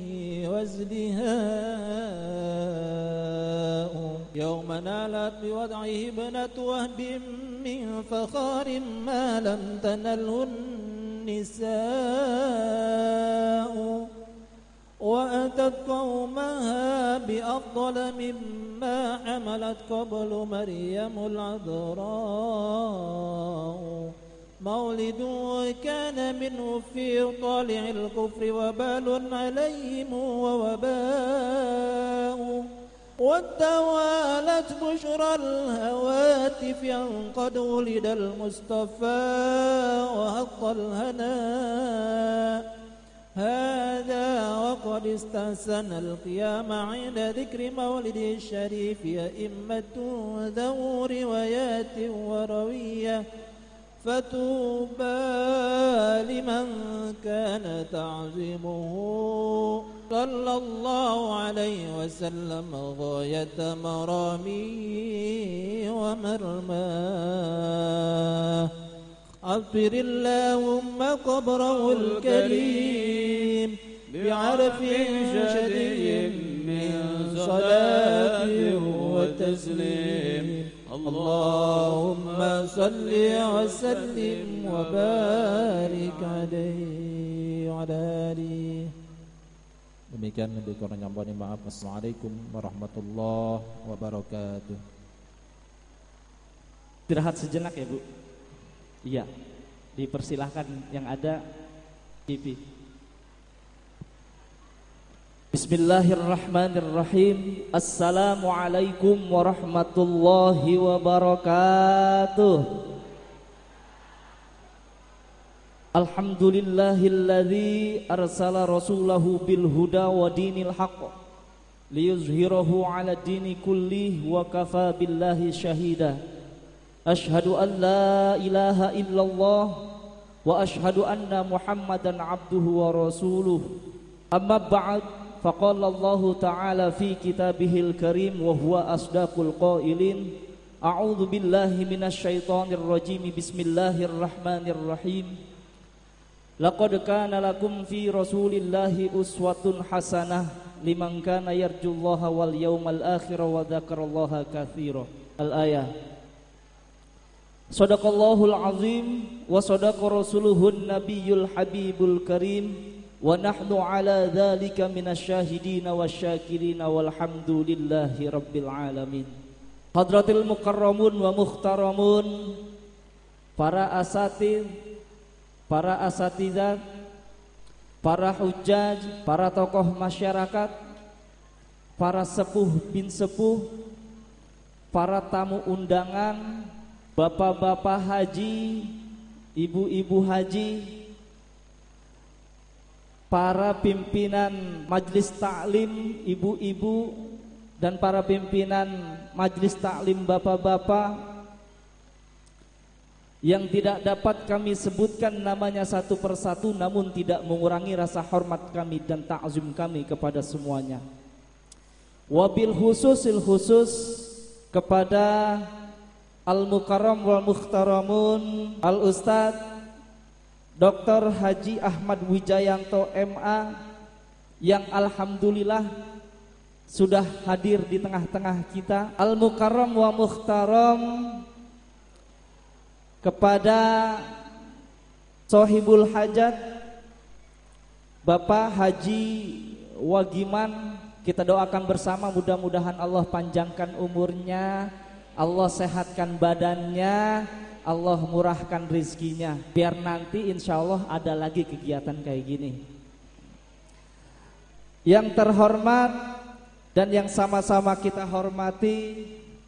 وازدهاء يوم نالت بوضعه ابنة وهب من فخار ما لم تنله النساء وأتت قومها بأفضل مما حملت قبل مريم العذراء مولد كان منه في طالع الكفر وبال عليهم ووباء وتوالت بشرى الهواتف أن قد ولد المصطفى وهق الهناء هذا وقد استحسن القيام عند ذكر مولد الشريف أئمة ذو روايات وروية فتوبى لمن كان تعظيمه صلى الله عليه وسلم غاية مرامي ومرماه عطر اللهم قبره الكريم بعرف شديد من صلاة وتسليم اللهم صل وسلم وبارك عليه وعلى آله Demikian lebih kurangnya mohon maaf. Assalamualaikum warahmatullahi wabarakatuh. Istirahat sejenak ya Bu. Iya, dipersilahkan yang ada TV. Bismillahirrahmanirrahim. Assalamualaikum warahmatullahi wabarakatuh. Alhamdulillahilladzi arsala rasulahu bil huda wa dinil haqq liyuzhirahu 'ala dini kullih wa kafa billahi syahida. Ashhadu an la ilaha illallah wa ashhadu anna Muhammadan 'abduhu wa rasuluh. Amma ba'd, faqala Allah ta'ala fi kitabihil karim wa huwa asdaqul qailin. A'udzu billahi minasy syaithanir rajim. Bismillahirrahmanirrahim. Laqad kana lakum fi Rasulillahi uswatun hasanah liman kana yarjullaha wal yawmal akhir wa dzakarallaha katsira. Al-ayah. Shadaqallahul azim wa shadaqa rasuluhun nabiyyul habibul karim wa nahnu ala dzalika minasyahidin wasyakirin walhamdulillahi rabbil alamin. Hadratil mukarramun wa muhtaramun, para asatidz, para asatidzah, para hujjaj, para tokoh masyarakat, para sepuh bin sepuh, para tamu undangan, bapak-bapak haji, ibu-ibu haji, para pimpinan majelis taklim ibu-ibu dan para pimpinan majelis taklim bapak-bapak yang tidak dapat kami sebutkan namanya satu persatu, namun tidak mengurangi rasa hormat kami dan ta'zim kami kepada semuanya. Wabil khususil khusus kepada Al-Mukarram wal Mukhtaramun Al-Ustadz Dr. Haji Ahmad Wijayanto MA yang alhamdulillah sudah hadir di tengah-tengah kita. Al-Mukarram wa Mukhtaram kepada Sohibul Hajat Bapak Haji Wagiman, kita doakan bersama mudah-mudahan Allah panjangkan umurnya, Allah sehatkan badannya, Allah murahkan rizkinya, biar nanti insya Allah ada lagi kegiatan kayak gini. Yang terhormat dan yang sama-sama kita hormati,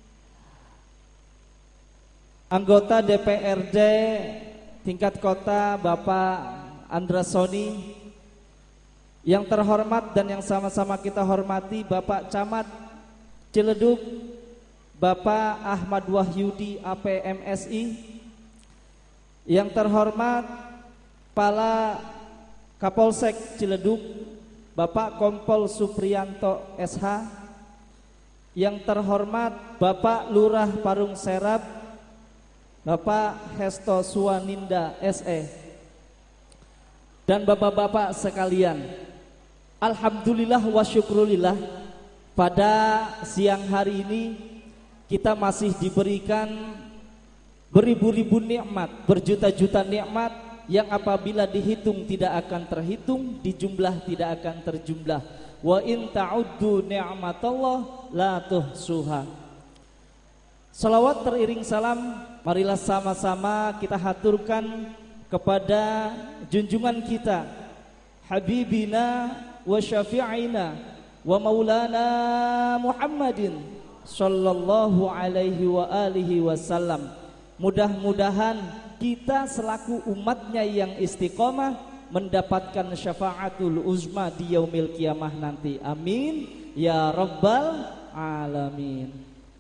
anggota DPRD tingkat kota Bapak Andrasoni, yang terhormat dan yang sama-sama kita hormati Bapak Camat Ciledug Bapak Ahmad Wahyudi APMSI, yang terhormat Kepala Kapolsek Ciledug Bapak Kompol Supriyanto SH, yang terhormat Bapak Lurah Parung Serap Bapak Hesto Suwaninda SE, dan bapak-bapak sekalian, alhamdulillah wa syukrulillah, pada siang hari ini kita masih diberikan beribu-ribu nikmat, berjuta-juta nikmat yang apabila dihitung tidak akan terhitung, dijumlah tidak akan terjumlah. Wa in ta'uddu ni'matallah la tuhsuha. Salawat teriring salam, marilah sama-sama kita haturkan kepada junjungan kita, Habibina wa syafi'ina wa maulana Muhammadin sallallahu alaihi wa alihi wasallam. Mudah-mudahan kita selaku umatnya yang istiqomah mendapatkan syafaatul uzma di yaumil kiamah nanti. Amin ya rabbal alamin.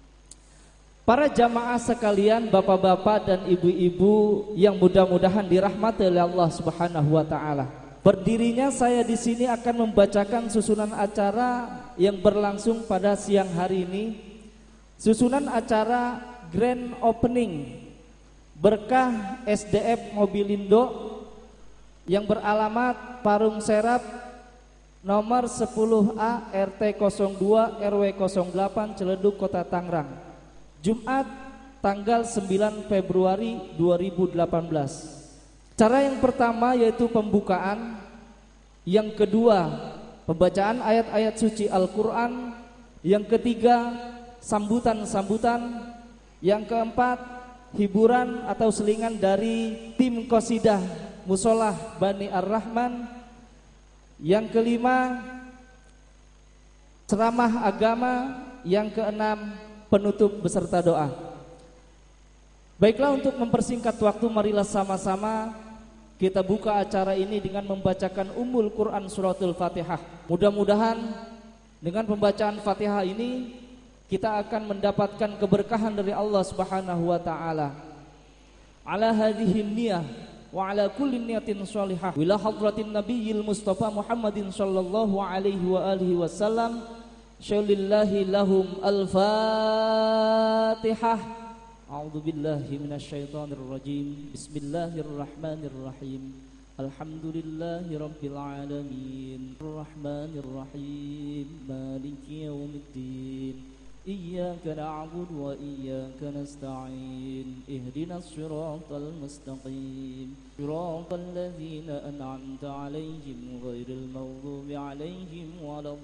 Para jamaah sekalian, bapak-bapak dan ibu-ibu yang mudah-mudahan dirahmati oleh Allah Subhanahu wa taala. Berdirinya saya di sini akan membacakan susunan acara yang berlangsung pada siang hari ini. Susunan acara Grand Opening Berkah SDF Mobilindo yang beralamat Parung Serap nomor 10A RT 02 RW 08 Ciledug Kota Tangerang, Jumat tanggal 9 Februari 2018. Cara yang pertama yaitu pembukaan, yang kedua pembacaan ayat-ayat suci Al-Quran. Yang ketiga, sambutan-sambutan. Yang keempat, hiburan atau selingan dari tim qasidah Musolah Bani Ar-Rahman. Yang kelima, ceramah agama. Yang keenam, penutup beserta doa. Baiklah, untuk mempersingkat waktu, marilah sama-sama kita buka acara ini dengan membacakan Ummul Quran Suratul Fatihah. Mudah-mudahan dengan pembacaan Fatihah ini kita akan mendapatkan keberkahan dari Allah Subhanahu wa taala. Ala hadhihi niyah wa ala kulli niyatin shalihah ila hadratin nabiyil mustafa Muhammadin sallallahu alaihi wa alihi wasallam. Syalillahi lahum al-Fatihah. A'udzu billahi minasyaitonir rajim. Bismillahirrahmanirrahim. Alhamdulillahi rabbil alamin. Arrahmanir rahim. Maliki yaumiddin. Iyyaka na'budu wa iyyaka nasta'in. Ihdinas siratal mustaqim. Siratal ladzina an'amta 'alaihim ghairil maghdubi 'alaihim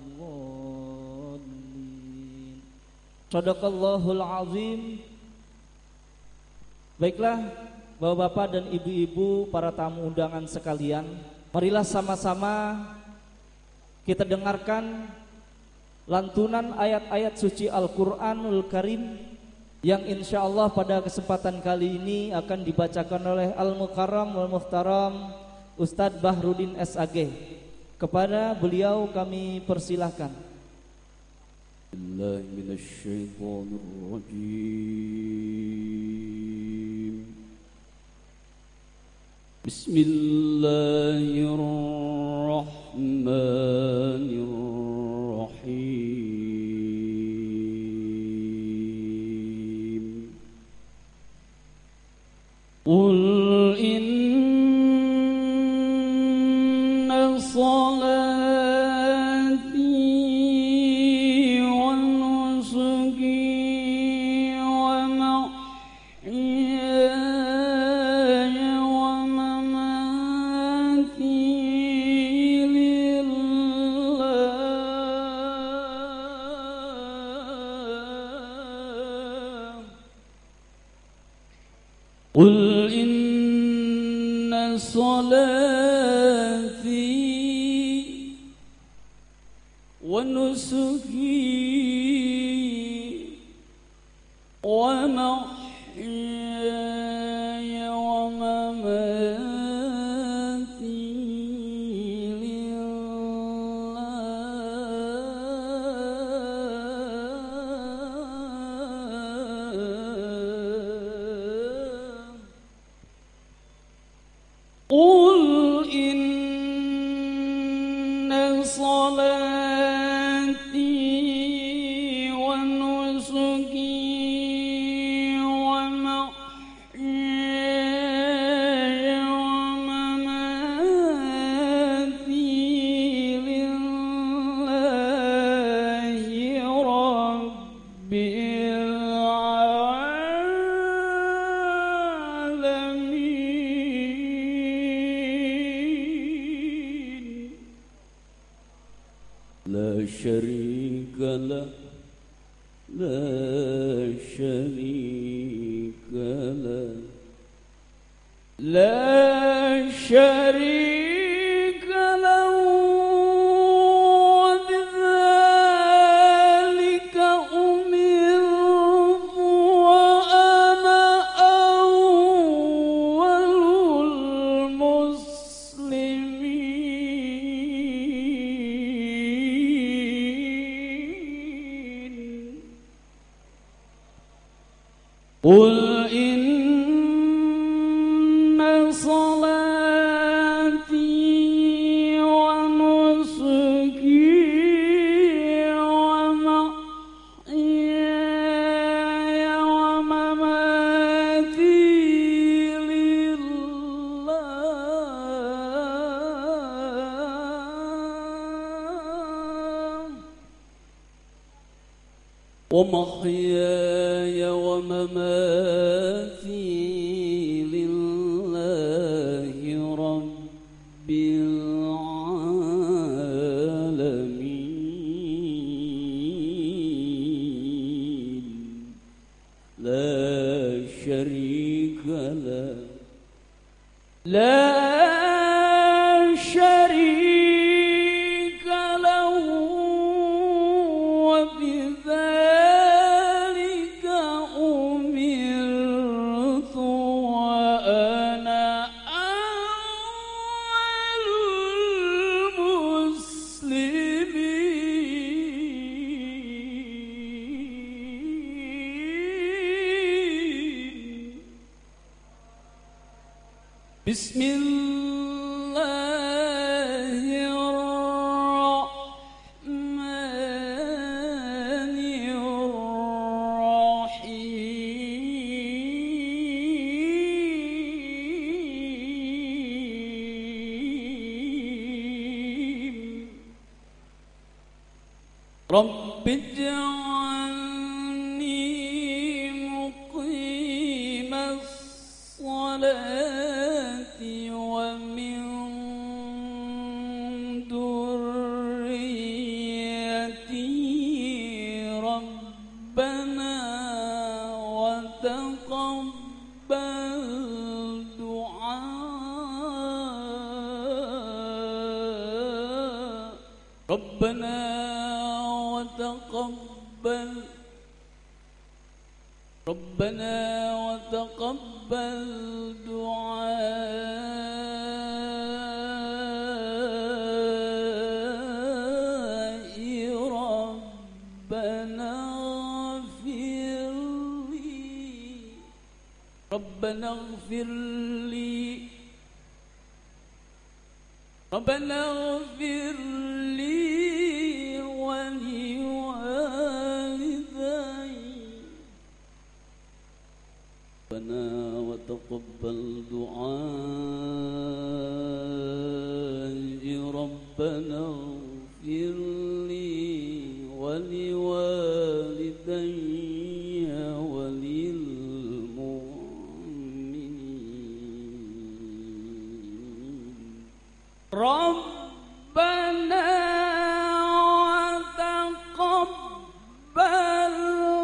waladdallin. Shadaqallahul azim. Baiklah, Bapak-bapak dan ibu-ibu, para tamu undangan sekalian, marilah sama-sama kita dengarkan lantunan ayat-ayat suci Al-Quranul Karim yang insya Allah pada kesempatan kali ini akan dibacakan oleh Al-Mukarram wal-Muhtaram Ustadz Bahrudin SAG. Kepada beliau kami persilahkan. Bismillahirrahmanirrahim. Qul inna salati wa nusuki wa mahyaya wa mamati lillah. Qul inna salati wa nusuki wa mahyaya wa mamati lillah. Qul inna salati wa nusuki wa mahyaya wa mamati lillahi rabbil alamin. La sharika lah, la sharika lah, la sharika lahu wa bidzalika umirtu wa ana awwalul muslimin. Qul inna salati wa nusuki wa mahyaya wa mamati lillah. Wa mahyaya wa mamati lillahi rabbil alamin. شريك له لا شريك له وبذلك أمرت وأنا أول المسلمين بسم الله الرحمن الرحيم رب اجعلني مقيم الصلاة ومن ذريتي ربنا وتقبل دعاء ربنا وتقبل دعائي ربنا اغفر لي ولوالدي ربنا وتقبل دعائي ربنا اغفر لي ولوالدي وللمؤمنين ربنا وتقبل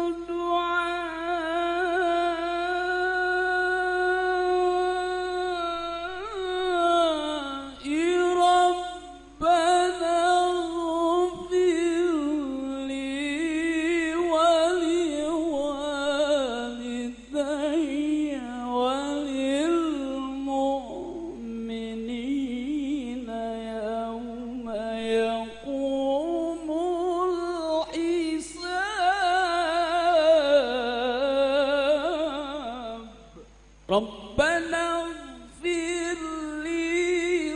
ربنا اغفر لي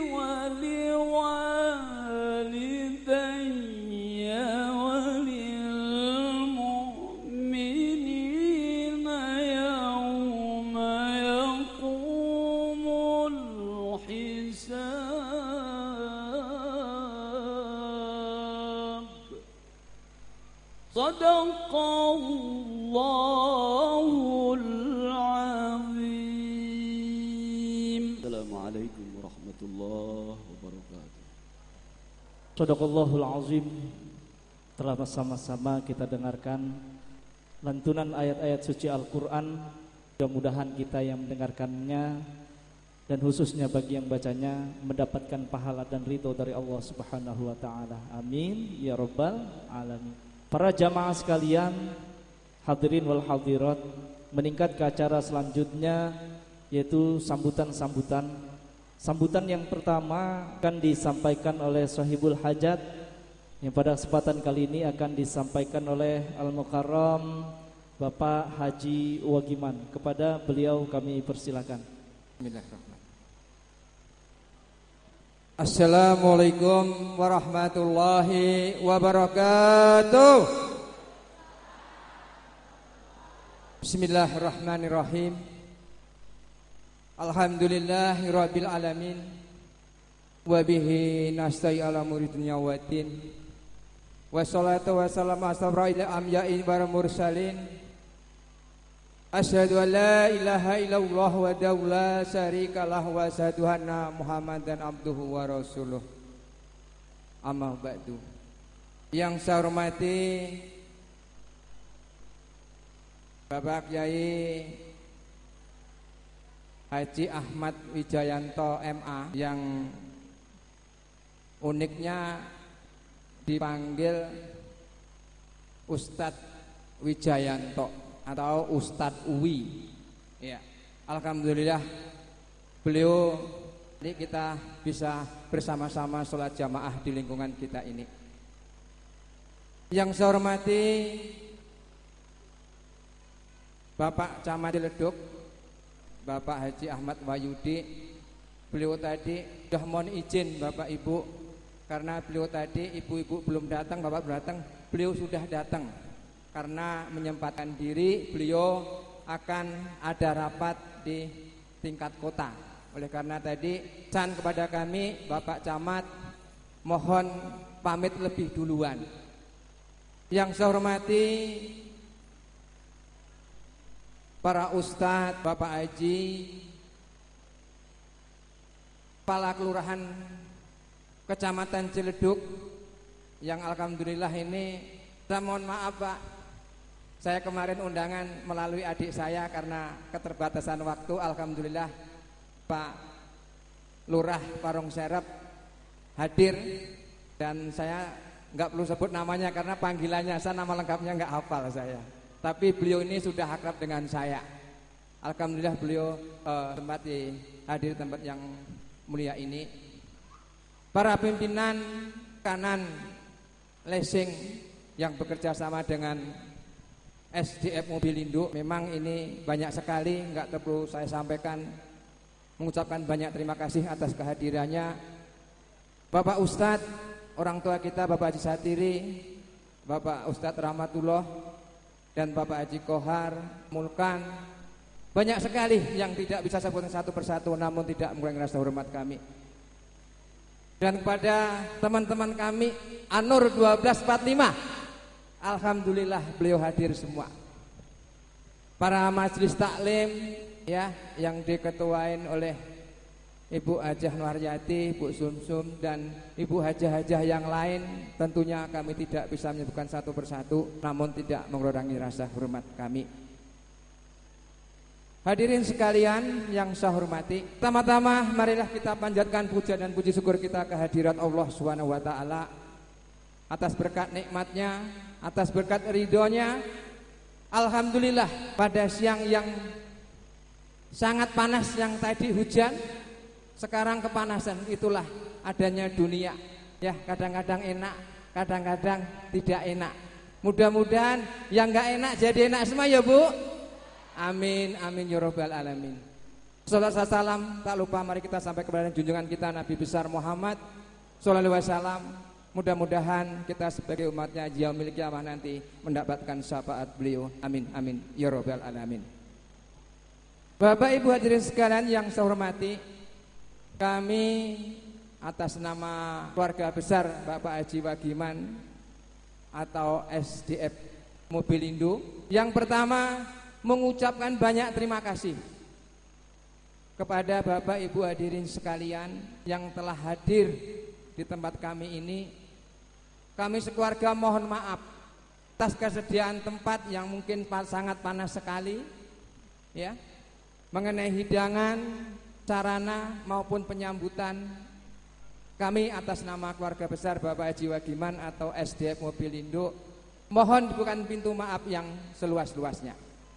ولوالدي وللمؤمنين يوم يقوم الحساب صدق الله العظيم. Assalamualaikum warahmatullahi wabarakatuh. Shadaqallahul azim. Telah bersama-sama kita dengarkan lantunan ayat-ayat suci Al-Quran. Mudah-mudahan kita yang mendengarkannya dan khususnya bagi yang bacanya mendapatkan pahala dan ridho dari Allah Subhanahu wa taala. Amin ya rabbal alamin. Para jamaah sekalian, hadirin wal hadirat, meningkat ke acara selanjutnya yaitu sambutan yang pertama akan disampaikan oleh Sahibul Hajat yang pada kesempatan kali ini akan disampaikan oleh Al-Mukarram Bapak Haji Wagiman. Kepada beliau kami persilakan. Bismillahirrahmanirrahim. Assalamualaikum warahmatullahi wabarakatuh. Bismillahirrahmanirrahim. Alhamdulillahirabbil alamin. Wa bihi nasta'inu ala umuri dunya waddin. Wassalatu wassalamu ala asyrafil anbiya'i wal mursalin. Asyhadu an la ilaha illallah wahdahu la syarika lahu wa asyhadu anna Muhammadan abduhu wa rasuluh. Amma ba'du. Yang saya hormati Bapak Kiai Haji Ahmad Wijayanto MA yang uniknya dipanggil Ustadz Wijayanto atau Ustadz Uwi. Ya, alhamdulillah beliau ini kita bisa bersama-sama sholat jamaah di lingkungan kita ini. Yang saya hormati Bapak Camat Ciledug, Bapak Haji Ahmad Wahyudi, beliau tadi sudah mohon izin Bapak Ibu, karena beliau tadi ibu-ibu belum datang, Bapak belum datang, beliau sudah datang. Karena menyempatkan diri, beliau akan ada rapat di tingkat kota. Oleh karena tadi pesan kepada kami, Bapak Camat mohon pamit lebih duluan. Yang saya hormati para ustadz, Bapak Haji, Kepala Kelurahan Kecamatan Ciledug, yang alhamdulillah ini saya mohon maaf Pak, saya kemarin undangan melalui adik saya karena keterbatasan waktu. Alhamdulillah Pak Lurah Parung Serep hadir, dan saya nggak perlu sebut namanya karena panggilannya saya nama lengkapnya nggak hafal saya. Tapi beliau ini sudah akrab dengan saya. Alhamdulillah beliau tempat hadir tempat yang mulia ini. Para pimpinan kanan leasing yang bekerja sama dengan SDF Mobilindo, memang ini banyak sekali, nggak perlu saya sampaikan. Mengucapkan banyak terima kasih atas kehadirannya. Bapak Ustadz, orang tua kita Bapak Haji Satiri, Bapak Ustadz Rahmatullah, dan Bapak Haji Kohar, Mulkan, banyak sekali yang tidak bisa sebutkan satu persatu, namun tidak mengurangi rasa hormat kami. Dan kepada teman-teman kami Anur 1245, alhamdulillah beliau hadir semua. Para majelis taklim ya, yang diketuain oleh Ibu Hajah Nuharyati, Ibu Sumsum, dan Ibu Hajah-hajah yang lain, tentunya kami tidak bisa menyebutkan satu persatu, namun tidak mengurangi rasa hormat kami. Hadirin sekalian yang saya hormati, pertama-tama marilah kita panjatkan puja dan puji syukur kita kehadirat Allah Subhanahu wa taala atas berkat nikmatnya, atas berkat ridhonya. Alhamdulillah pada siang yang sangat panas yang tadi hujan, sekarang kepanasan, itulah adanya dunia. Ya, kadang-kadang enak, kadang-kadang tidak enak. Mudah-mudahan yang enggak enak jadi enak semua ya Bu. Amin, amin ya rabbal alamin. Salawat salam tak lupa mari kita sampai kepada junjungan kita Nabi besar Muhammad sallallahu alaihi wasallam. Mudah-mudahan kita sebagai umatnya yaumil qiyamah nanti mendapatkan syafaat beliau. Amin, amin ya rabbal alamin. Bapak Ibu hadirin sekalian yang saya hormati, kami atas nama keluarga besar Bapak Haji Wagiman atau SDF Mobilindo, yang pertama mengucapkan banyak terima kasih kepada Bapak Ibu hadirin sekalian yang telah hadir di tempat kami ini. Kami sekeluarga mohon maaf atas kesediaan tempat yang mungkin sangat panas sekali ya, mengenai hidangan, sarana maupun penyambutan. Kami atas nama keluarga besar Bapak Haji Wagiman atau SDF Mobilindo mohon dibukakan pintu maaf yang seluas-luasnya.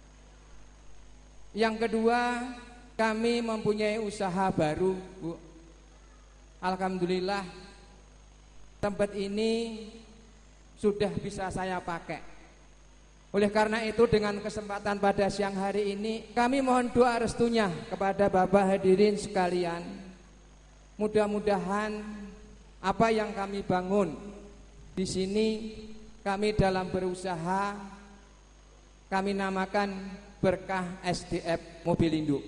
Yang kedua, kami mempunyai usaha baru Bu. Alhamdulillah tempat ini sudah bisa saya pakai. Oleh karena itu dengan kesempatan pada siang hari ini kami mohon doa restunya kepada Bapak hadirin sekalian. Mudah-mudahan apa yang kami bangun di sini, kami dalam berusaha kami namakan Berkah SDF Mobilindo.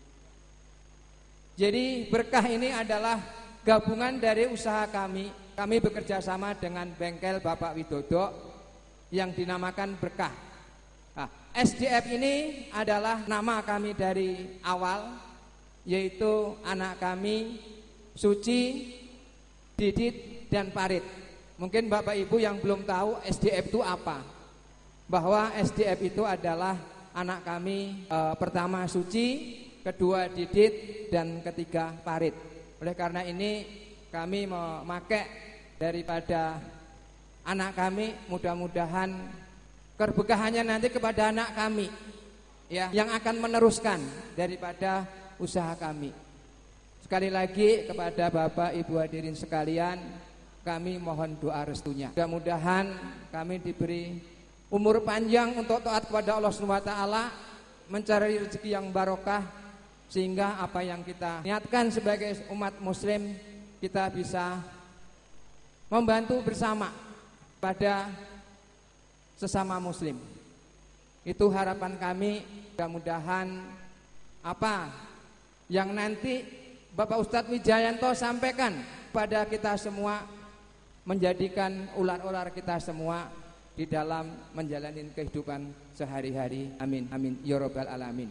Jadi berkah ini adalah gabungan dari usaha kami. Kami bekerja sama dengan bengkel Bapak Widodo yang dinamakan Berkah. Nah, SDF ini adalah nama kami dari awal, yaitu anak kami Suci, Didit, dan Parit. Mungkin Bapak Ibu yang belum tahu SDF itu apa, bahwa SDF itu adalah anak kami pertama Suci, kedua didit, dan ketiga parit. Oleh karena ini kami memakai daripada anak kami, mudah-mudahan keberkahannya nanti kepada anak kami ya, yang akan meneruskan daripada usaha kami. Sekali lagi kepada Bapak Ibu hadirin sekalian, kami mohon doa restunya. Mudah-mudahan kami diberi umur panjang untuk taat kepada Allah SWT, mencari rezeki yang barokah, sehingga apa yang kita niatkan sebagai umat muslim kita bisa membantu bersama pada sesama muslim. Itu harapan kami. Mudah-mudahan apa yang nanti Bapak Ustadz Wijayanto sampaikan pada kita semua menjadikan ular-ular kita semua di dalam menjalani kehidupan sehari-hari. Amin, amin, ya rabbal alamin.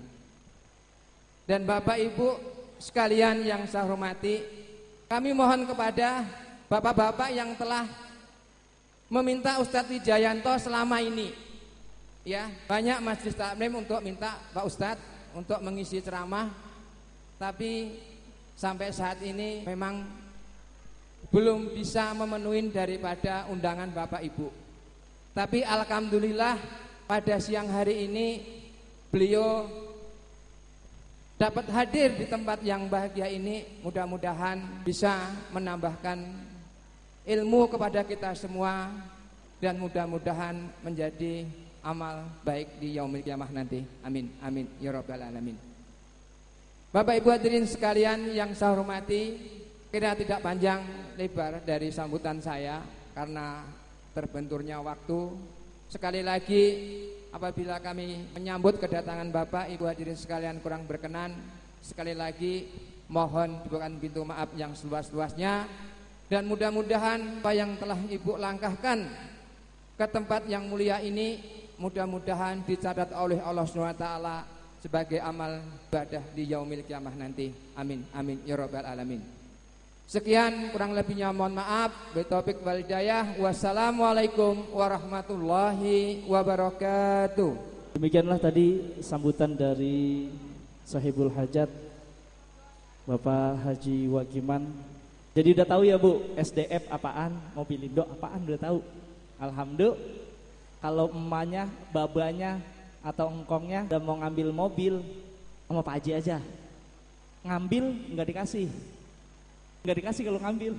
Dan Bapak Ibu sekalian yang saya hormati, kami mohon kepada bapak-bapak yang telah meminta Ustadz Wijayanto selama ini, ya, banyak majelis taklim untuk minta Pak Ustadz untuk mengisi ceramah, tapi sampai saat ini memang belum bisa memenuhi daripada undangan Bapak Ibu. Tapi alhamdulillah pada siang hari ini beliau dapat hadir di tempat yang bahagia ini. Mudah-mudahan bisa menambahkan ilmu kepada kita semua, dan mudah-mudahan menjadi amal baik di yaumil qiyamah nanti. Amin, amin, ya rabbal alamin. Bapak Ibu hadirin sekalian yang saya hormati, kira tidak panjang lebar dari sambutan saya karena terbenturnya waktu. Sekali lagi apabila kami menyambut kedatangan Bapak Ibu hadirin sekalian kurang berkenan, sekali lagi mohon dibukakan pintu maaf yang seluas-luasnya, dan mudah-mudahan apa yang telah Ibu langkahkan ke tempat yang mulia ini mudah-mudahan dicatat oleh Allah SWT sebagai amal ibadah di yaumil qiyamah nanti. Amin, amin, ya rabbal alamin. Sekian, kurang lebihnya mohon maaf. Bittaufik wal hidayah. Wassalamualaikum warahmatullahi wabarakatuh. Demikianlah tadi sambutan dari Sahibul Hajat Bapak Haji Wagiman. Jadi udah tahu ya Bu, SDF apaan, Mobilindo apaan, udah tahu. Alhamdulillah. Kalau emaknya, babanya atau engkongnya udah mau ngambil mobil sama Pak Haji aja, ngambil nggak dikasih. Nggak dikasih kalau ngambil.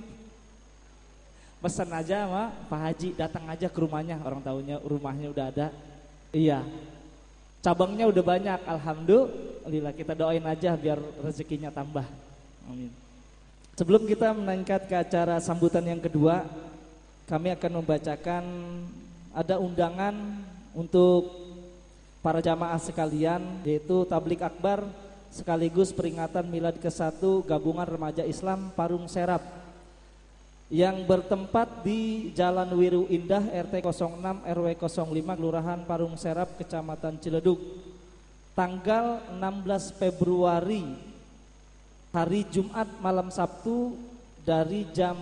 Pesan aja sama Pak Haji, datang aja ke rumahnya, orang tahunya rumahnya udah ada. Iya, cabangnya udah banyak, alhamdulillah. Kita doain aja biar rezekinya tambah. Amin. Sebelum kita meningkat ke acara sambutan yang kedua, kami akan membacakan ada undangan untuk para jamaah sekalian, yaitu tablik akbar sekaligus peringatan milad ke-1 Gabungan Remaja Islam Parung Serap yang bertempat di Jalan Wiru Indah RT 06 RW 05 Kelurahan Parung Serap Kecamatan Ciledug, tanggal 16 Februari hari Jumat malam Sabtu dari jam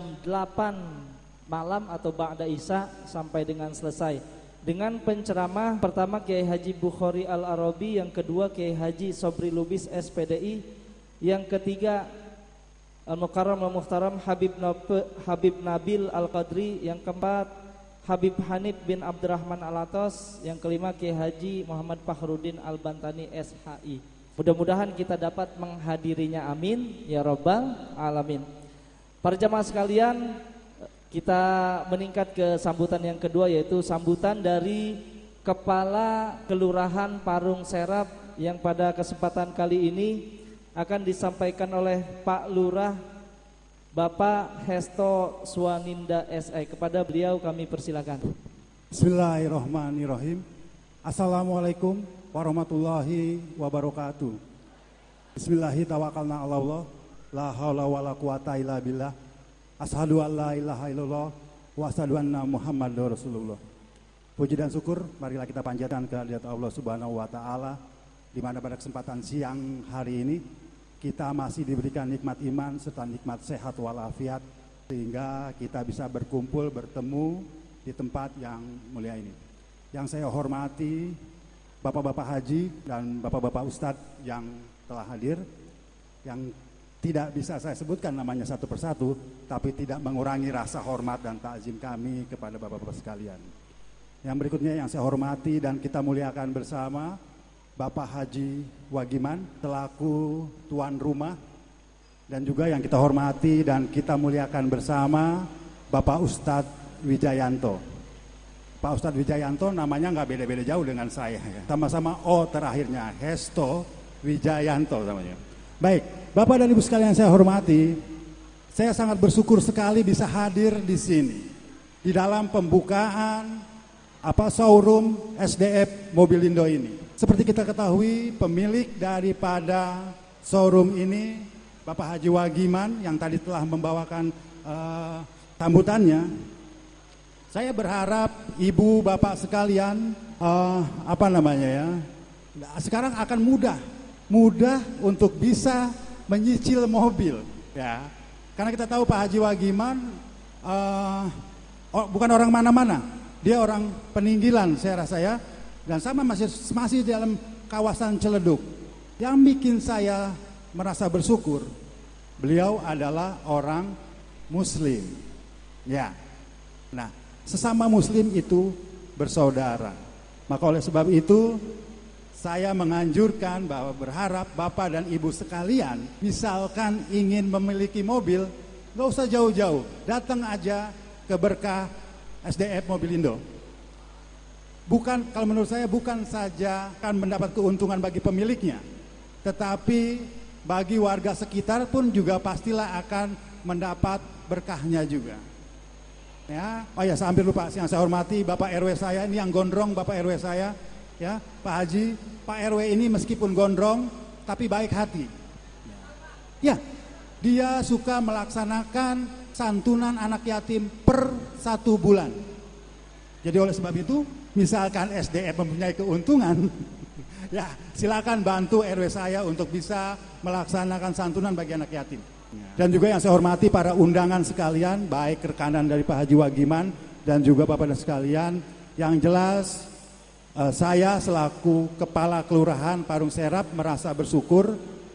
8 malam atau ba'da Isya sampai dengan selesai, dengan penceramah pertama Kiai Haji Bukhari Al-Arabi, yang kedua Kiai Haji Sobri Lubis SPDI, yang ketiga Al-Mukarram Al-Muhtaram Habib Nabil Al-Qadri, yang keempat Habib Hanif bin Abdurrahman Al-Atos, yang kelima Kiai Haji Muhammad Fakhruddin Al-Bantani SHI. Mudah-mudahan kita dapat menghadirinya, amin ya rabbal alamin. Para jamaah sekalian, kita meningkat ke sambutan yang kedua, yaitu sambutan dari Kepala Kelurahan Parung Serap, yang pada kesempatan kali ini akan disampaikan oleh Pak Lurah Bapak Hesto Swaninda SI. Kepada beliau kami persilakan. Bismillahirrahmanirrahim. Assalamualaikum warahmatullahi wabarakatuh. Bismillahirrahmanirrahim. Tawakkalna 'ala Allah, la haula wala quwata illa billah. Asyhadu an la ilaha illallah wa asyhadu anna Muhammadar Rasulullah. Puji dan syukur marilah kita panjatkan kehadirat Allah Subhanahu wa taala, di mana pada kesempatan siang hari ini kita masih diberikan nikmat iman serta nikmat sehat walafiat, sehingga kita bisa berkumpul bertemu di tempat yang mulia ini. Yang saya hormati Bapak-bapak haji dan Bapak-bapak ustadz yang telah hadir, yang tidak bisa saya sebutkan namanya satu persatu, tapi tidak mengurangi rasa hormat dan takzim kami kepada bapak-bapak sekalian. Yang berikutnya yang saya hormati dan kita muliakan bersama, Bapak Haji Wagiman selaku tuan rumah, dan juga yang kita hormati dan kita muliakan bersama Bapak Ustadz Wijayanto. Pak Ustadz Wijayanto namanya nggak beda-beda jauh dengan saya, ya. Sama-sama O terakhirnya, Hesto Wijayanto namanya. Baik, Bapak dan Ibu sekalian saya hormati, saya sangat bersyukur sekali bisa hadir di sini di dalam pembukaan showroom SDF Mobilindo ini. Seperti kita ketahui, pemilik daripada showroom ini Bapak Haji Wagiman yang tadi telah membawakan sambutannya. Saya berharap ibu bapak sekalian sekarang akan mudah untuk bisa menyicil mobil, ya. Karena kita tahu Pak Haji Wagiman bukan orang mana-mana, dia orang Peninggilan saya rasa ya, dan sama masih dalam kawasan Ciledug. Yang bikin saya merasa bersyukur, beliau adalah orang Muslim, ya. Nah, sesama Muslim itu bersaudara. Maka oleh sebab itu saya menganjurkan bahwa berharap Bapak dan Ibu sekalian, misalkan ingin memiliki mobil, gak usah jauh-jauh, datang aja ke Berkah SDF Mobilindo. Kalau menurut saya bukan saja akan mendapat keuntungan bagi pemiliknya, tetapi bagi warga sekitar pun juga pastilah akan mendapat berkahnya juga. Ya, saya hampir lupa, yang saya hormati Bapak RW saya, ini yang gondrong Bapak RW saya. Ya, Pak Haji, Pak RW ini meskipun gondrong tapi baik hati. Ya, dia suka melaksanakan santunan anak yatim per 1 bulan. Jadi oleh sebab itu, misalkan SDF mempunyai keuntungan, ya silakan bantu RW saya untuk bisa melaksanakan santunan bagi anak yatim. Dan juga yang saya hormati para undangan sekalian, baik rekanan dari Pak Haji Wagiman dan juga Bapak dan sekalian, yang jelas saya selaku Kepala Kelurahan Parung Serap merasa bersyukur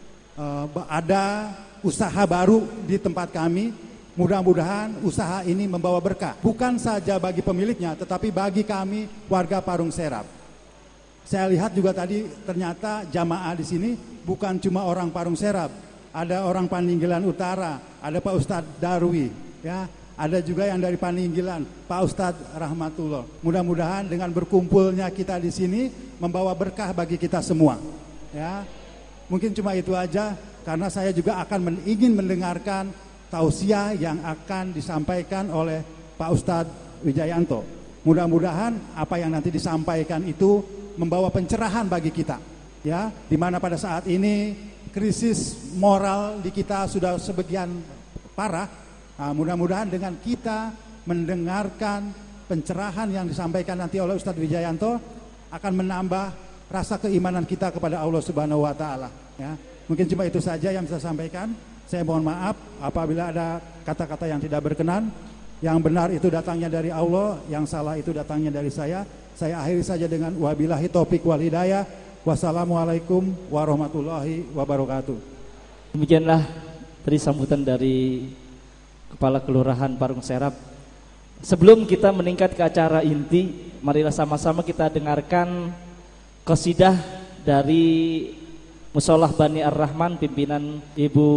ada usaha baru di tempat kami. Mudah-mudahan usaha ini membawa berkah, bukan saja bagi pemiliknya tetapi bagi kami warga Parung Serap. Saya lihat juga tadi ternyata jamaah di sini bukan cuma orang Parung Serap, ada orang Paninggilan Utara, ada Pak Ustadz Darwi, ya. Ada juga yang dari Paninggilan, Pak Ustadz Rahmatullah. Mudah-mudahan dengan berkumpulnya kita di sini membawa berkah bagi kita semua. Ya, mungkin cuma itu aja, karena saya juga akan ingin mendengarkan tausiah yang akan disampaikan oleh Pak Ustadz Wijayanto. Mudah-mudahan apa yang nanti disampaikan itu membawa pencerahan bagi kita. Ya, di mana pada saat ini krisis moral di kita sudah sebagian parah. Nah, mudah-mudahan dengan kita mendengarkan pencerahan yang disampaikan nanti oleh Ustadz Wijayanto akan menambah rasa keimanan kita kepada Allah Subhanahu wa taala, ya. Mungkin cuma itu saja yang bisa saya sampaikan. Saya mohon maaf apabila ada kata-kata yang tidak berkenan. Yang benar itu datangnya dari Allah, yang salah itu datangnya dari saya. Saya akhiri saja dengan wabillahi taufik wal hidayah. Wassalamualaikum warahmatullahi wabarakatuh. Demikianlah tadi sambutan dari Kepala Kelurahan Parung Serap. Sebelum kita meningkat ke acara inti, marilah sama-sama kita dengarkan qasidah dari Musholah Bani Ar-Rahman pimpinan Ibu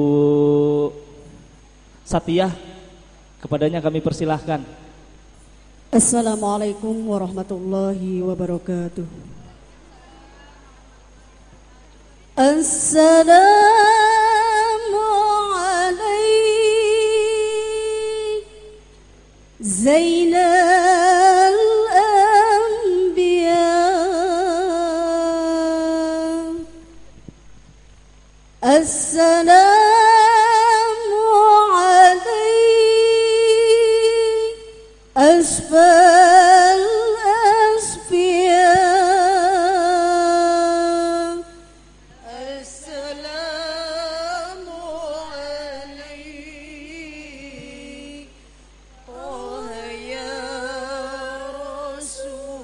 Satiyah. Kepadanya kami persilahkan. Assalamualaikum warahmatullahi wabarakatuh. Assalamu Zainal Anbiya, Assalamu alayk Asfal Asfiya, Assalamu alayk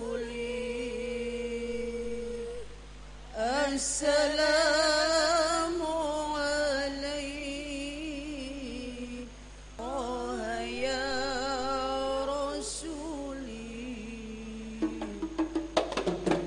Assalamu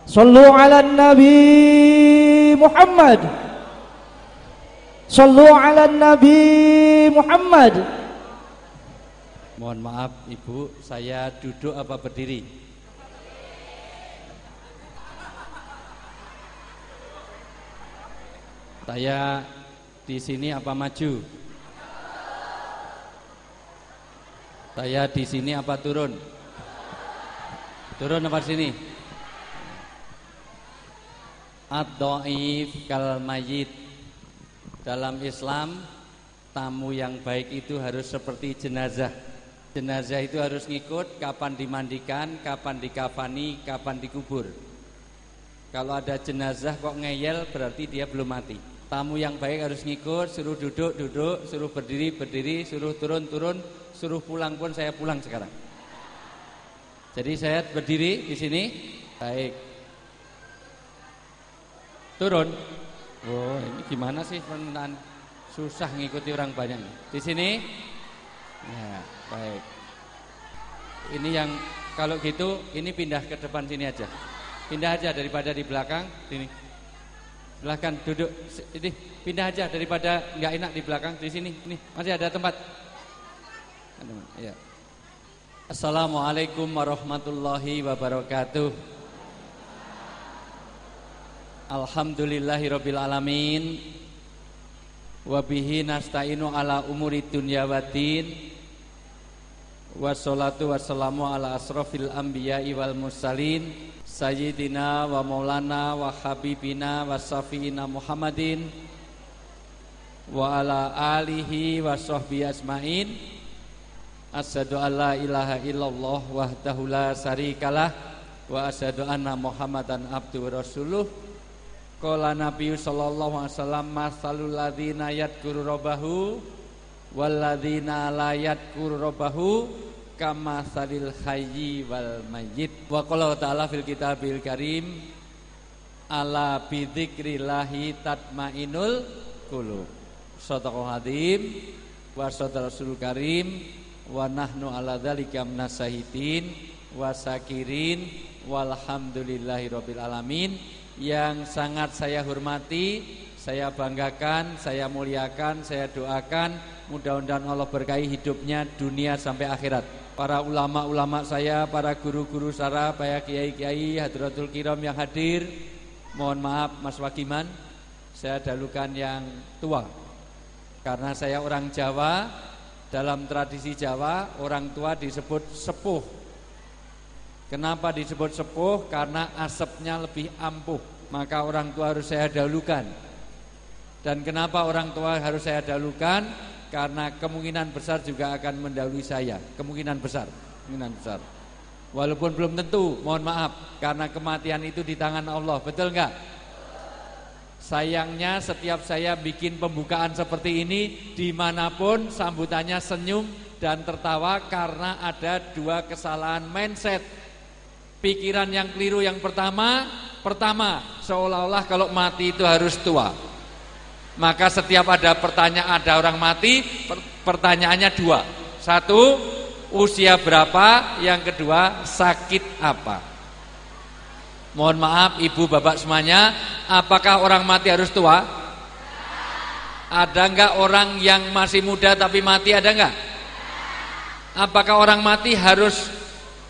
Sallu ala Nabi Muhammad. Sallu ala Nabi Muhammad. Mohon maaf Ibu, saya duduk apa berdiri? Saya di sini apa maju? Saya di sini apa turun? Turun apa sini? Ad-dhaif kal mayyit. Dalam Islam, tamu yang baik itu harus seperti jenazah. Jenazah itu harus ngikut kapan dimandikan, kapan dikafani, kapan dikubur. Kalau ada jenazah kok ngeyel berarti dia belum mati. Tamu yang baik harus ngikut, suruh duduk, duduk, suruh berdiri, berdiri, suruh turun, turun, suruh pulang pun saya pulang sekarang. Jadi saya berdiri di sini, baik. Turun. Oh, ini gimana sih permintaan? Susah ngikuti orang banyak. Di sini. Ya, baik. Ini yang kalau gitu ini pindah ke depan sini aja. Pindah aja daripada di belakang sini. Silahkan duduk. Ini pindah aja daripada nggak enak di belakang di sini. Ini masih ada tempat. Ya. Assalamualaikum warahmatullahi wabarakatuh. Alhamdulillahirabbil alamin. Wa bihi nasta'inu ala umuri dunya waddin. Wassalatu wassalamu ala asrofil anbiya'i wal mursalin sayyidina wa maulana wa habibina wa safiina Muhammadin wa ala alihi wa sahbihi asma'in. Asyhadu an la ilaha illallah wahdahu la syarikalah wa asyhadu anna Muhammadan abduhu rasuluh. Qala Nabi sallallahu alaihi wasallam masalul ladzina yadhkuru rabbahu wal ladzina la yadhkuru rabbahu kama salil hayyi wal mayyit. Wa qala ta'ala fil kitabil karim ala bi dzikrillahi tatmainul qulub. Shadaqal hadim wa shadaqal rasul karim wa nahnu ala dzalika minasahidin wa sakirin walhamdulillahirabbil alamin. Yang sangat saya hormati, saya banggakan, saya muliakan, saya doakan, mudah-mudahan Allah berkahi hidupnya dunia sampai akhirat. Para ulama-ulama saya, para guru-guru saya, para kiai-kiai, hadratul kiram yang hadir. Mohon maaf Mas Wagiman, saya dahulukan yang tua. Karena saya orang Jawa, dalam tradisi Jawa orang tua disebut sepuh. Kenapa disebut sepuh? Karena asapnya lebih ampuh. Maka orang tua harus saya dahulukan. Dan kenapa orang tua harus saya dahulukan? Karena kemungkinan besar juga akan mendahului saya. Kemungkinan besar. Walaupun belum tentu, mohon maaf. Karena kematian itu di tangan Allah. Betul enggak? Sayangnya setiap saya bikin pembukaan seperti ini, dimanapun sambutannya senyum dan tertawa. Karena ada dua kesalahan mindset. Pikiran yang keliru yang pertama seolah-olah kalau mati itu harus tua. Maka setiap ada pertanyaan, ada orang mati, pertanyaannya dua. Satu, usia berapa? Yang kedua, sakit apa? Mohon maaf ibu bapak semuanya, apakah orang mati harus tua? Ada enggak orang yang masih muda tapi mati, ada enggak? Apakah orang mati harus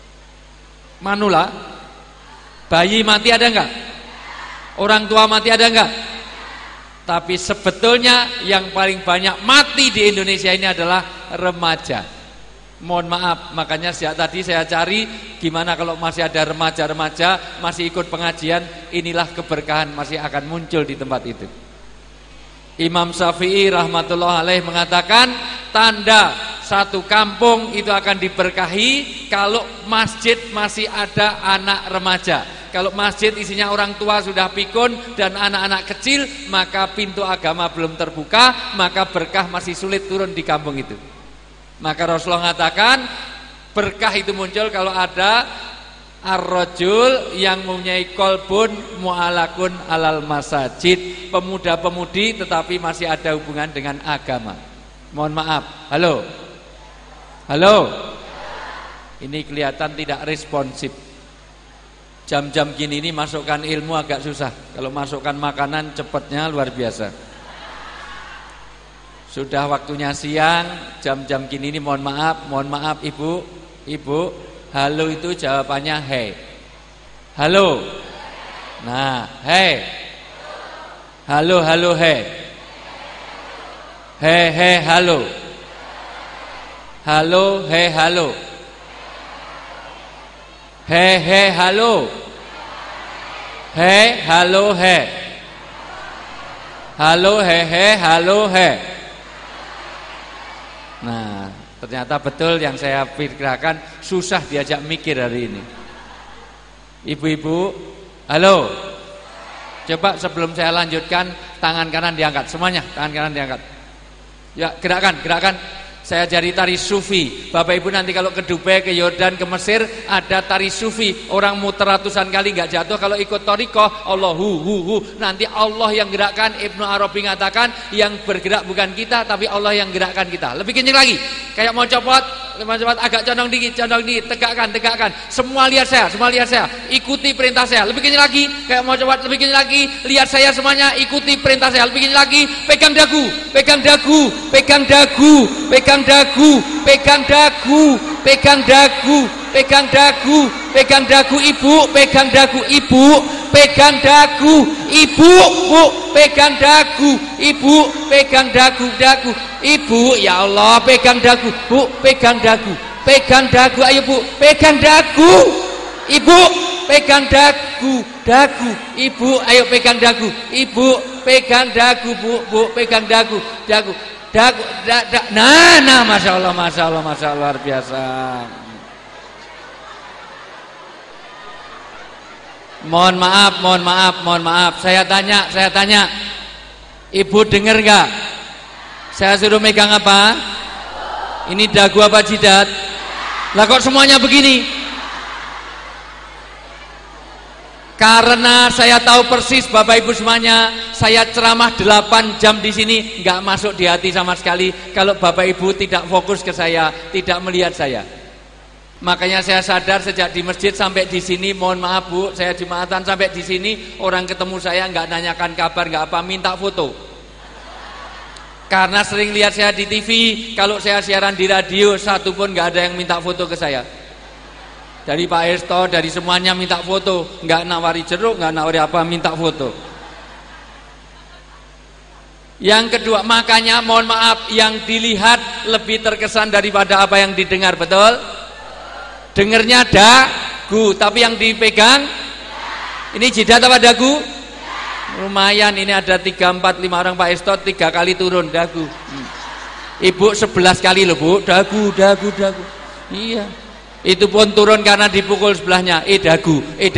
manula? Bayi mati ada enggak? Orang tua mati ada enggak? Tapi sebetulnya yang paling banyak mati di Indonesia ini adalah remaja. Mohon maaf, makanya sejak tadi saya cari gimana kalau masih ada remaja-remaja masih ikut pengajian, inilah keberkahan masih akan muncul di tempat itu. Imam Syafi'i rahmatullah alaih mengatakan tanda satu kampung itu akan diberkahi kalau masjid masih ada anak remaja. Kalau masjid isinya orang tua sudah pikun dan anak-anak kecil, maka pintu agama belum terbuka, maka berkah masih sulit turun di kampung itu. Maka Rasulullah mengatakan berkah itu muncul kalau ada ar-rajul yang mempunyai kolbun mu'alakun alal masajid, pemuda-pemudi tetapi masih ada hubungan dengan agama. Mohon maaf, halo. Ini kelihatan tidak responsif. Jam-jam gini ini masukkan ilmu agak susah. Kalau masukkan makanan cepatnya luar biasa. Sudah waktunya siang, jam-jam gini ini mohon maaf ibu. Halo itu jawabannya hey. Halo. Nah, hey. Halo hey. Hey halo. Halo hey halo. Hey halo. Hey halo hey. Halo hey halo hey. Nah, ternyata betul yang saya pikirkan, susah diajak mikir hari ini. Ibu-ibu, halo. Coba sebelum saya lanjutkan, tangan kanan diangkat semuanya, tangan kanan diangkat. Ya, gerakan. Saya ajari tari sufi. Bapak Ibu nanti kalau ke Dubai, ke Yordan, ke Mesir ada tari sufi. Orang muter ratusan kali nggak jatuh. Kalau ikut thariqah, Allahu nanti Allah yang gerakkan. Ibnu Arabi mengatakan yang bergerak bukan kita, tapi Allah yang gerakkan kita. Lebih kencang lagi. Kayak mau copot, agak condong dikit, tegakkan. Semua lihat saya. Ikuti perintah saya. Lebih kencang lagi. Kayak mau copot, lebih kencang lagi. Lihat saya semuanya, ikuti perintah saya. Lebih kencang lagi. Pegang dagu. Pegang dagu ibu, pegang dagu ibu, pegang dagu ibu, bu, pegang dagu ibu, pegang dagu ibu, ya Allah, pegang dagu, bu, pegang dagu, ayo bu, pegang dagu ibu, pegang dagu ibu, ayo pegang dagu ibu, pegang dagu bu, pegang dagu. Nah, masya Allah, luar biasa. Mohon maaf. Saya tanya, ibu dengar nggak? Saya suruh megang apa? Ini dagu apa jidat? Lah kok semuanya begini? Karena saya tahu persis Bapak Ibu semuanya, saya ceramah 8 jam di sini nggak masuk di hati sama sekali kalau Bapak Ibu tidak fokus ke saya, tidak melihat saya. Makanya saya sadar sejak di masjid sampai di sini, mohon maaf Bu, saya jumatan sampai di sini orang ketemu saya nggak nanyakan kabar, nggak apa, minta foto. Karena sering lihat saya di TV, kalau saya siaran di radio satu pun nggak ada yang minta foto ke saya. Dari Pak Esto, dari semuanya minta foto, nggak nawari jeruk, nggak nawari apa, minta foto. Yang kedua, makanya mohon maaf, yang dilihat lebih terkesan daripada apa yang didengar, betul? Dengernya dagu, tapi yang dipegang, ini jidat apa dagu? Lumayan, ini ada 3, 4, 5 orang Pak Esto, 3 kali turun dagu. Ibu 11 kali loh Bu, dagu. Iya. Itu pun turun karena dipukul sebelahnya. Dagu.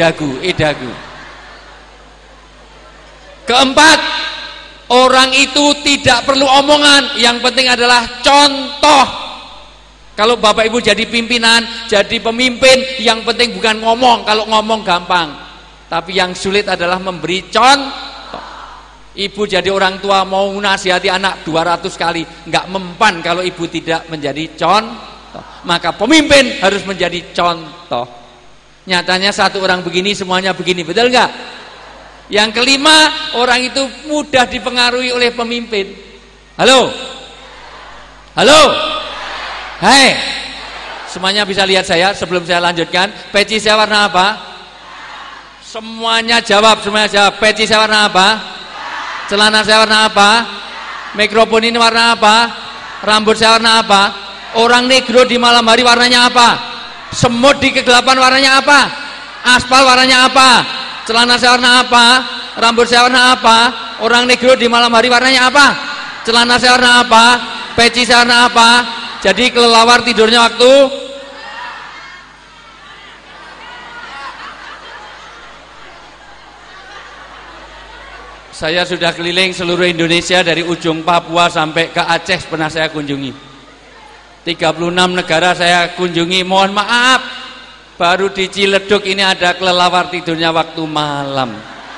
Keempat, orang itu tidak perlu omongan, yang penting adalah contoh. Kalau Bapak Ibu jadi pimpinan, jadi pemimpin, yang penting bukan ngomong. Kalau ngomong gampang, tapi yang sulit adalah memberi contoh. Ibu jadi orang tua mau nasihati anak 200 kali, nggak mempan kalau ibu tidak menjadi contoh. Maka pemimpin harus menjadi contoh. Nyatanya satu orang begini, semuanya begini, betul nggak? Yang kelima, orang itu mudah dipengaruhi oleh pemimpin. Halo, hai, semuanya bisa lihat saya sebelum saya lanjutkan. Peci saya warna apa? Semuanya jawab. Peci saya warna apa? Celana saya warna apa? Mikrofon ini warna apa? Rambut saya warna apa? Orang negro di malam hari warnanya apa? Semut di kegelapan warnanya apa? Aspal warnanya apa? Celana saya warna apa? Rambut saya warna apa? Orang negro di malam hari warnanya apa? Celana saya warna apa? Peci saya warna apa? Jadi kelelawar tidurnya waktu saya sudah keliling seluruh Indonesia, dari ujung Papua sampai ke Aceh pernah saya kunjungi. 36 negara saya kunjungi. Mohon maaf, baru di Ciledug ini ada kelelawar tidurnya waktu malam.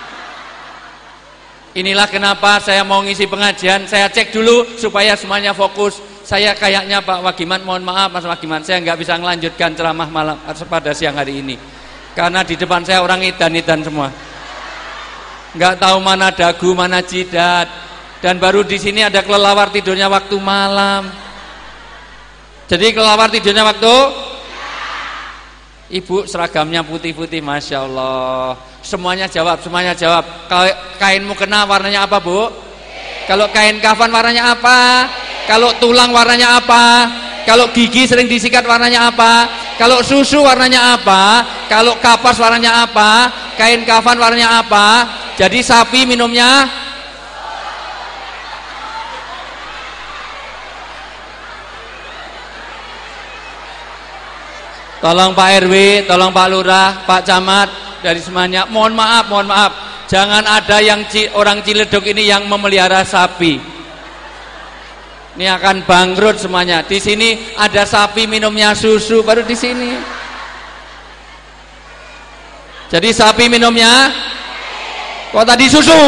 Inilah kenapa saya mau ngisi pengajian. Saya cek dulu supaya semuanya fokus. Saya kayaknya Pak Wagiman, mohon maaf Mas Wagiman, saya nggak bisa melanjutkan ceramah malam pada siang hari ini. Karena di depan saya orang edan-edan semua. Enggak tahu mana dagu, mana jidat. Dan baru di sini ada kelelawar tidurnya waktu malam. Jadi kelelawar tidurnya waktu Ibu seragamnya putih-putih, Masya Allah. Semuanya jawab. Kainmu kena warnanya apa, Bu? Kalau kain kafan warnanya apa? Kalau tulang warnanya apa? Kalau gigi sering disikat warnanya apa? Kalau susu warnanya apa? Kalau kapas warnanya apa? Kain kafan warnanya apa? Jadi sapi minumnya tolong Pak RW, tolong Pak Lurah, Pak Camat, dari semuanya, mohon maaf, jangan ada yang orang Ciledug ini yang memelihara sapi. Ini akan bangkrut semuanya. Di sini ada sapi minumnya susu, baru di sini. Jadi sapi minumnya, kok tadi susu?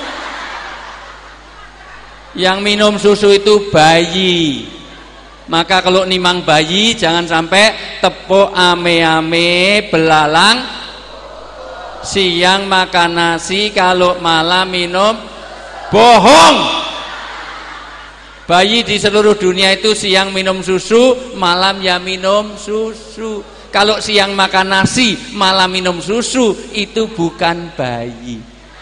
Yang minum susu itu bayi. Maka kalau nimang bayi jangan sampai tepuk ame-ame belalang, siang makan nasi, kalau malam minum, bohong. Bayi di seluruh dunia itu siang minum susu, malam ya minum susu. Kalau siang makan nasi, malam minum susu, itu bukan bayi.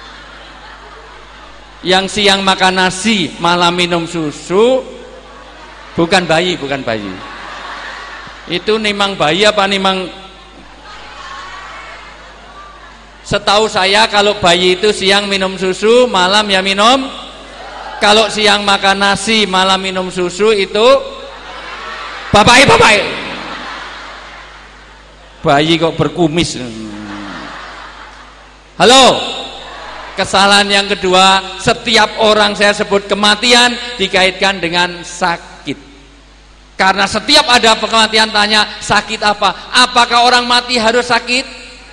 Yang siang makan nasi, malam minum susu, bukan bayi. Itu nimang bayi apa nimang? Setahu saya kalau bayi itu siang minum susu, malam ya minum. Kalau siang makan nasi, malam minum susu, itu bapak. Bayi kok berkumis. Halo. Kesalahan yang kedua, setiap orang saya sebut kematian dikaitkan dengan sakit. Karena setiap ada kematian tanya sakit apa? Apakah orang mati harus sakit?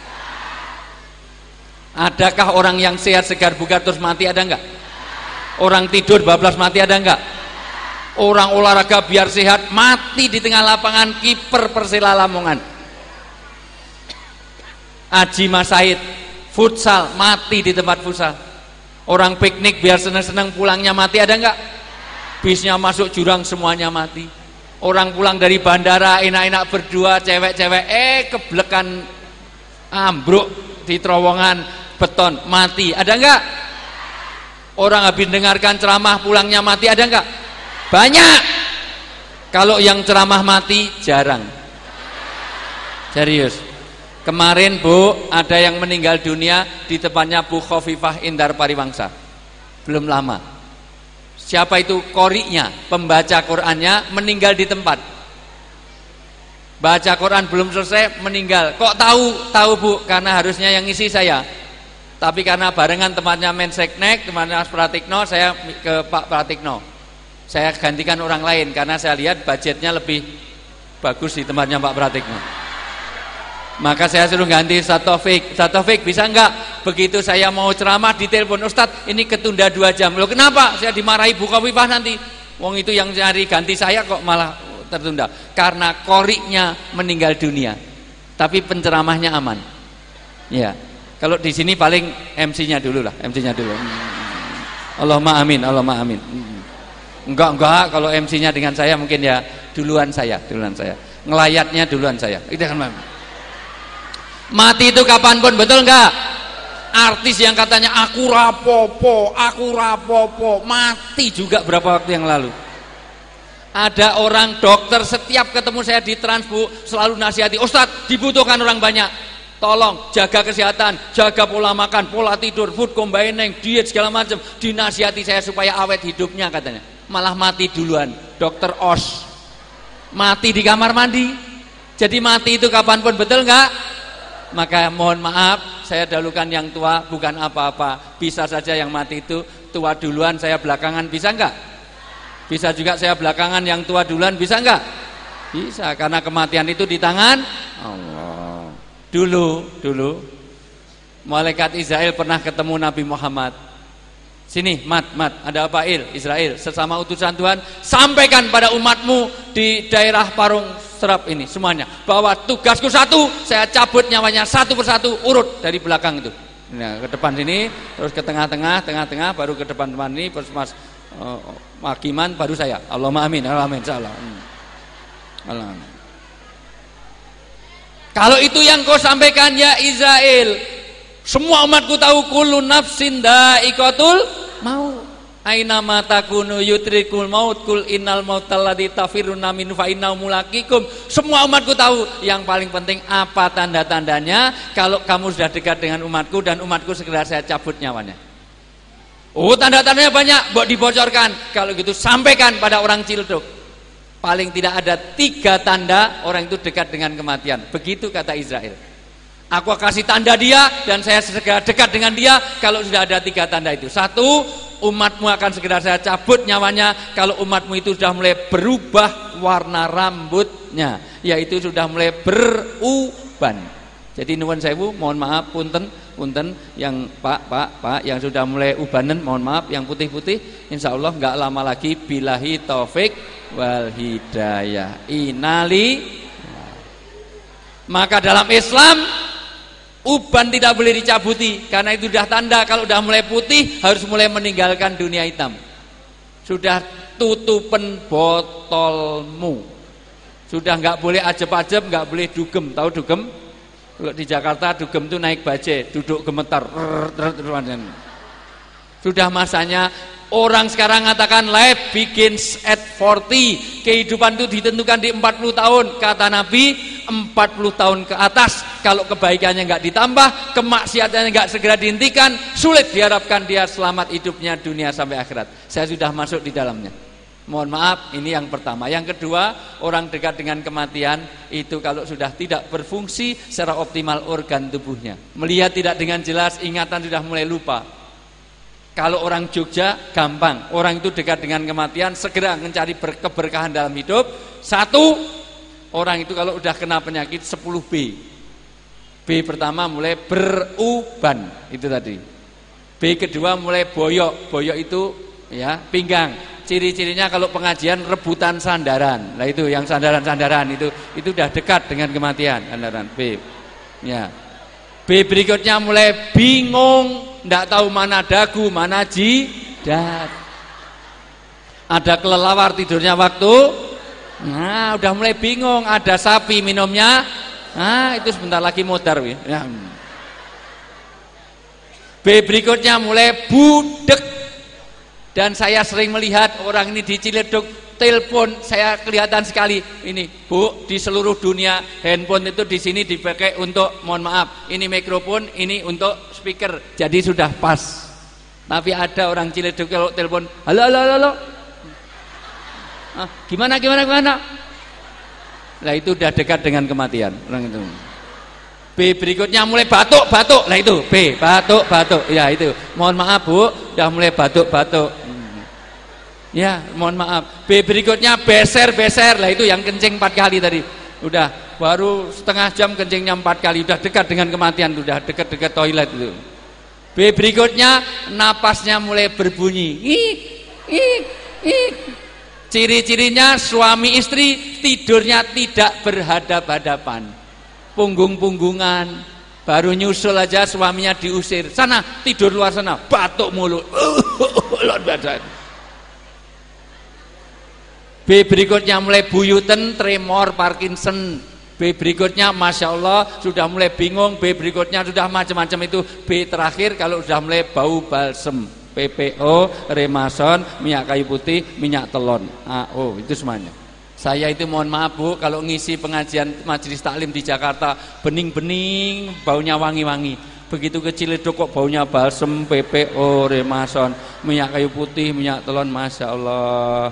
Adakah orang yang sehat segar bugar terus mati, ada enggak? Orang tidur bablas mati, ada enggak? Orang olahraga biar sehat mati di tengah lapangan, kiper Persela Lamongan. Aji Masaid futsal mati di tempat futsal. Orang piknik biar senang-senang pulangnya mati, ada enggak? Bisnya masuk jurang semuanya mati. Orang pulang dari bandara enak-enak berdua cewek-cewek, keblekan ambruk di terowongan beton mati, ada enggak? Orang habis dengarkan ceramah pulangnya mati, ada enggak? Banyak. Kalau yang ceramah mati jarang. Serius. Kemarin Bu, ada yang meninggal dunia di tempatnya Bu Khofifah Indar Pariwangsa. Belum lama. Siapa itu? Qori'nya, pembaca Qur'annya meninggal di tempat. Baca Quran belum selesai meninggal. Kok tahu? Tahu Bu, karena harusnya yang ngisi saya. Tapi karena barengan tempatnya Menseknek, tempatnya Mas Pratikno, saya ke Pak Pratikno. Saya gantikan orang lain karena saya lihat budgetnya lebih bagus di tempatnya Pak Pratikno. Maka saya suruh ganti Taufik, bisa enggak? Begitu saya mau ceramah ditelepon, Ustadz ini ketunda 2 jam. Loh kenapa? Saya dimarahi Bu Khofifah nanti. Wong itu yang cari ganti saya kok malah tertunda. Karena qori'nya meninggal dunia. Tapi penceramahnya aman. Ya. Kalau di sini paling MC-nya dulu lah, MC-nya dulu. Allahumma amin. Enggak, kalau MC-nya dengan saya mungkin ya duluan saya. Ngelayatnya duluan saya. Itu kan mati itu kapanpun, betul enggak? Artis yang katanya aku rapopo, mati juga berapa waktu yang lalu. Ada orang dokter setiap ketemu saya di Transbu selalu nasihati, Ustadz dibutuhkan orang banyak, tolong jaga kesehatan, jaga pola makan, pola tidur, food combining, diet segala macam. Dinasihati saya supaya awet hidupnya katanya. Malah mati duluan. Dokter Os mati di kamar mandi. Jadi mati itu kapanpun, betul enggak? Maka mohon maaf, saya dahulukan yang tua, bukan apa-apa. Bisa saja yang mati itu tua duluan, saya belakangan, bisa enggak? Bisa juga saya belakangan, yang tua duluan, bisa enggak? Bisa, karena kematian itu di tangan Allah. Dulu malaikat Israel pernah ketemu Nabi Muhammad. Sini, mat, ada apa Israel, sesama utusan Tuhan, sampaikan pada umatmu di daerah Parung Serap ini semuanya, bahwa tugasku satu, saya cabut nyawanya satu persatu, urut dari belakang itu. Nah, ke depan sini, terus ke tengah-tengah, baru ke depan teman ini, terus Mas Makiman, baru saya. Allahumma amin, amin, insyaallah. Allah. Kalau itu yang kau sampaikan ya Israel, semua umatku tahu kullu nafsin dha'iqatul maut. Aina ma takunu yutrikul maut kul innal mautal ladzi tafiruna min fa innahu mulaqikum. Semua umatku tahu. Yang paling penting apa tanda-tandanya? Kalau kamu sudah dekat dengan umatku dan umatku segera saya cabut nyawanya. Oh, tanda-tandanya banyak, mbok dibocorkan. Kalau gitu sampaikan pada orang Ciledug. Paling tidak ada 3 tanda orang itu dekat dengan kematian. Begitu kata Israel. Aku kasih tanda dia dan saya segera dekat dengan dia kalau sudah ada 3 tanda itu. 1, umatmu akan segera saya cabut nyawanya kalau umatmu itu sudah mulai berubah warna rambutnya, yaitu sudah mulai beruban. Jadi nuwun sewu, mohon maaf, punten yang Pak yang sudah mulai ubanen, mohon maaf, yang putih-putih insyaallah enggak lama lagi billahi taufik wal hidayah. Maka dalam Islam uban tidak boleh dicabuti karena itu sudah tanda kalau sudah mulai putih harus mulai meninggalkan dunia hitam. Sudah tutupen botolmu. Sudah enggak boleh ajeb-ajeb, enggak boleh dugem. Tahu dugem? Kalau di Jakarta dugem itu naik bajai, duduk gemetar. Sudah masanya. Orang sekarang mengatakan life begins at 40. Kehidupan itu ditentukan di 40 tahun. Kata Nabi 40 tahun ke atas. Kalau kebaikannya enggak ditambah, kemaksiatannya enggak segera dihentikan, sulit diharapkan dia selamat hidupnya dunia sampai akhirat. Saya sudah masuk di dalamnya. Mohon maaf, ini yang pertama. Yang kedua, orang dekat dengan kematian itu kalau sudah tidak berfungsi secara optimal organ tubuhnya. Melihat tidak dengan jelas, ingatan sudah mulai lupa. Kalau orang Jogja gampang, orang itu dekat dengan kematian segera mencari keberkahan dalam hidup. 1, orang itu kalau udah kena penyakit 10B. B pertama mulai beruban, itu tadi. B kedua mulai boyok, boyok itu ya pinggang. Ciri-cirinya kalau pengajian rebutan sandaran. Nah itu yang sandaran-sandaran itu udah dekat dengan kematian, sandaran B. Ya. B berikutnya mulai bingung, enggak tahu mana dagu, mana jidat. Ada kelelawar tidurnya waktu. Nah, udah mulai bingung, ada sapi minumnya. Nah, itu sebentar lagi modar ya. B berikutnya mulai budek. Dan saya sering melihat orang ini di Ciledug telepon, saya kelihatan sekali ini, Bu, di seluruh dunia handphone itu di sini dipakai untuk, mohon maaf, ini mikrofon, ini untuk speaker. Jadi sudah pas. Tapi ada orang Ciledug kalau telepon, halo. Gimana? Lah itu udah dekat dengan kematian orang itu. B berikutnya mulai batuk. Lah itu B, batuk. Ya itu. Mohon maaf, Bu, udah mulai batuk. Ya, mohon maaf. B berikutnya beser. Lah itu yang kencing 4 kali tadi. Udah, baru setengah jam kencingnya 4 kali. Udah dekat dengan kematian, udah dekat toilet itu. B berikutnya napasnya mulai berbunyi. Ik. Ciri-cirinya suami istri tidurnya tidak berhadap-hadapan. Punggung-punggungan. Baru nyusul aja suaminya diusir. Sana, tidur luar sana. Batuk mulu. B berikutnya mulai buyuten, tremor, Parkinson. B berikutnya Masya Allah sudah mulai bingung. B berikutnya sudah macam-macam itu. B terakhir kalau sudah mulai bau balsem, PPO, remason, minyak kayu putih, minyak telon, AO, itu semuanya. Saya itu mohon maaf, Bu, kalau ngisi pengajian majelis taklim di Jakarta bening-bening, baunya wangi-wangi. Begitu kecil itu kok baunya balsem, PPO, remason, minyak kayu putih, minyak telon, Masya Allah.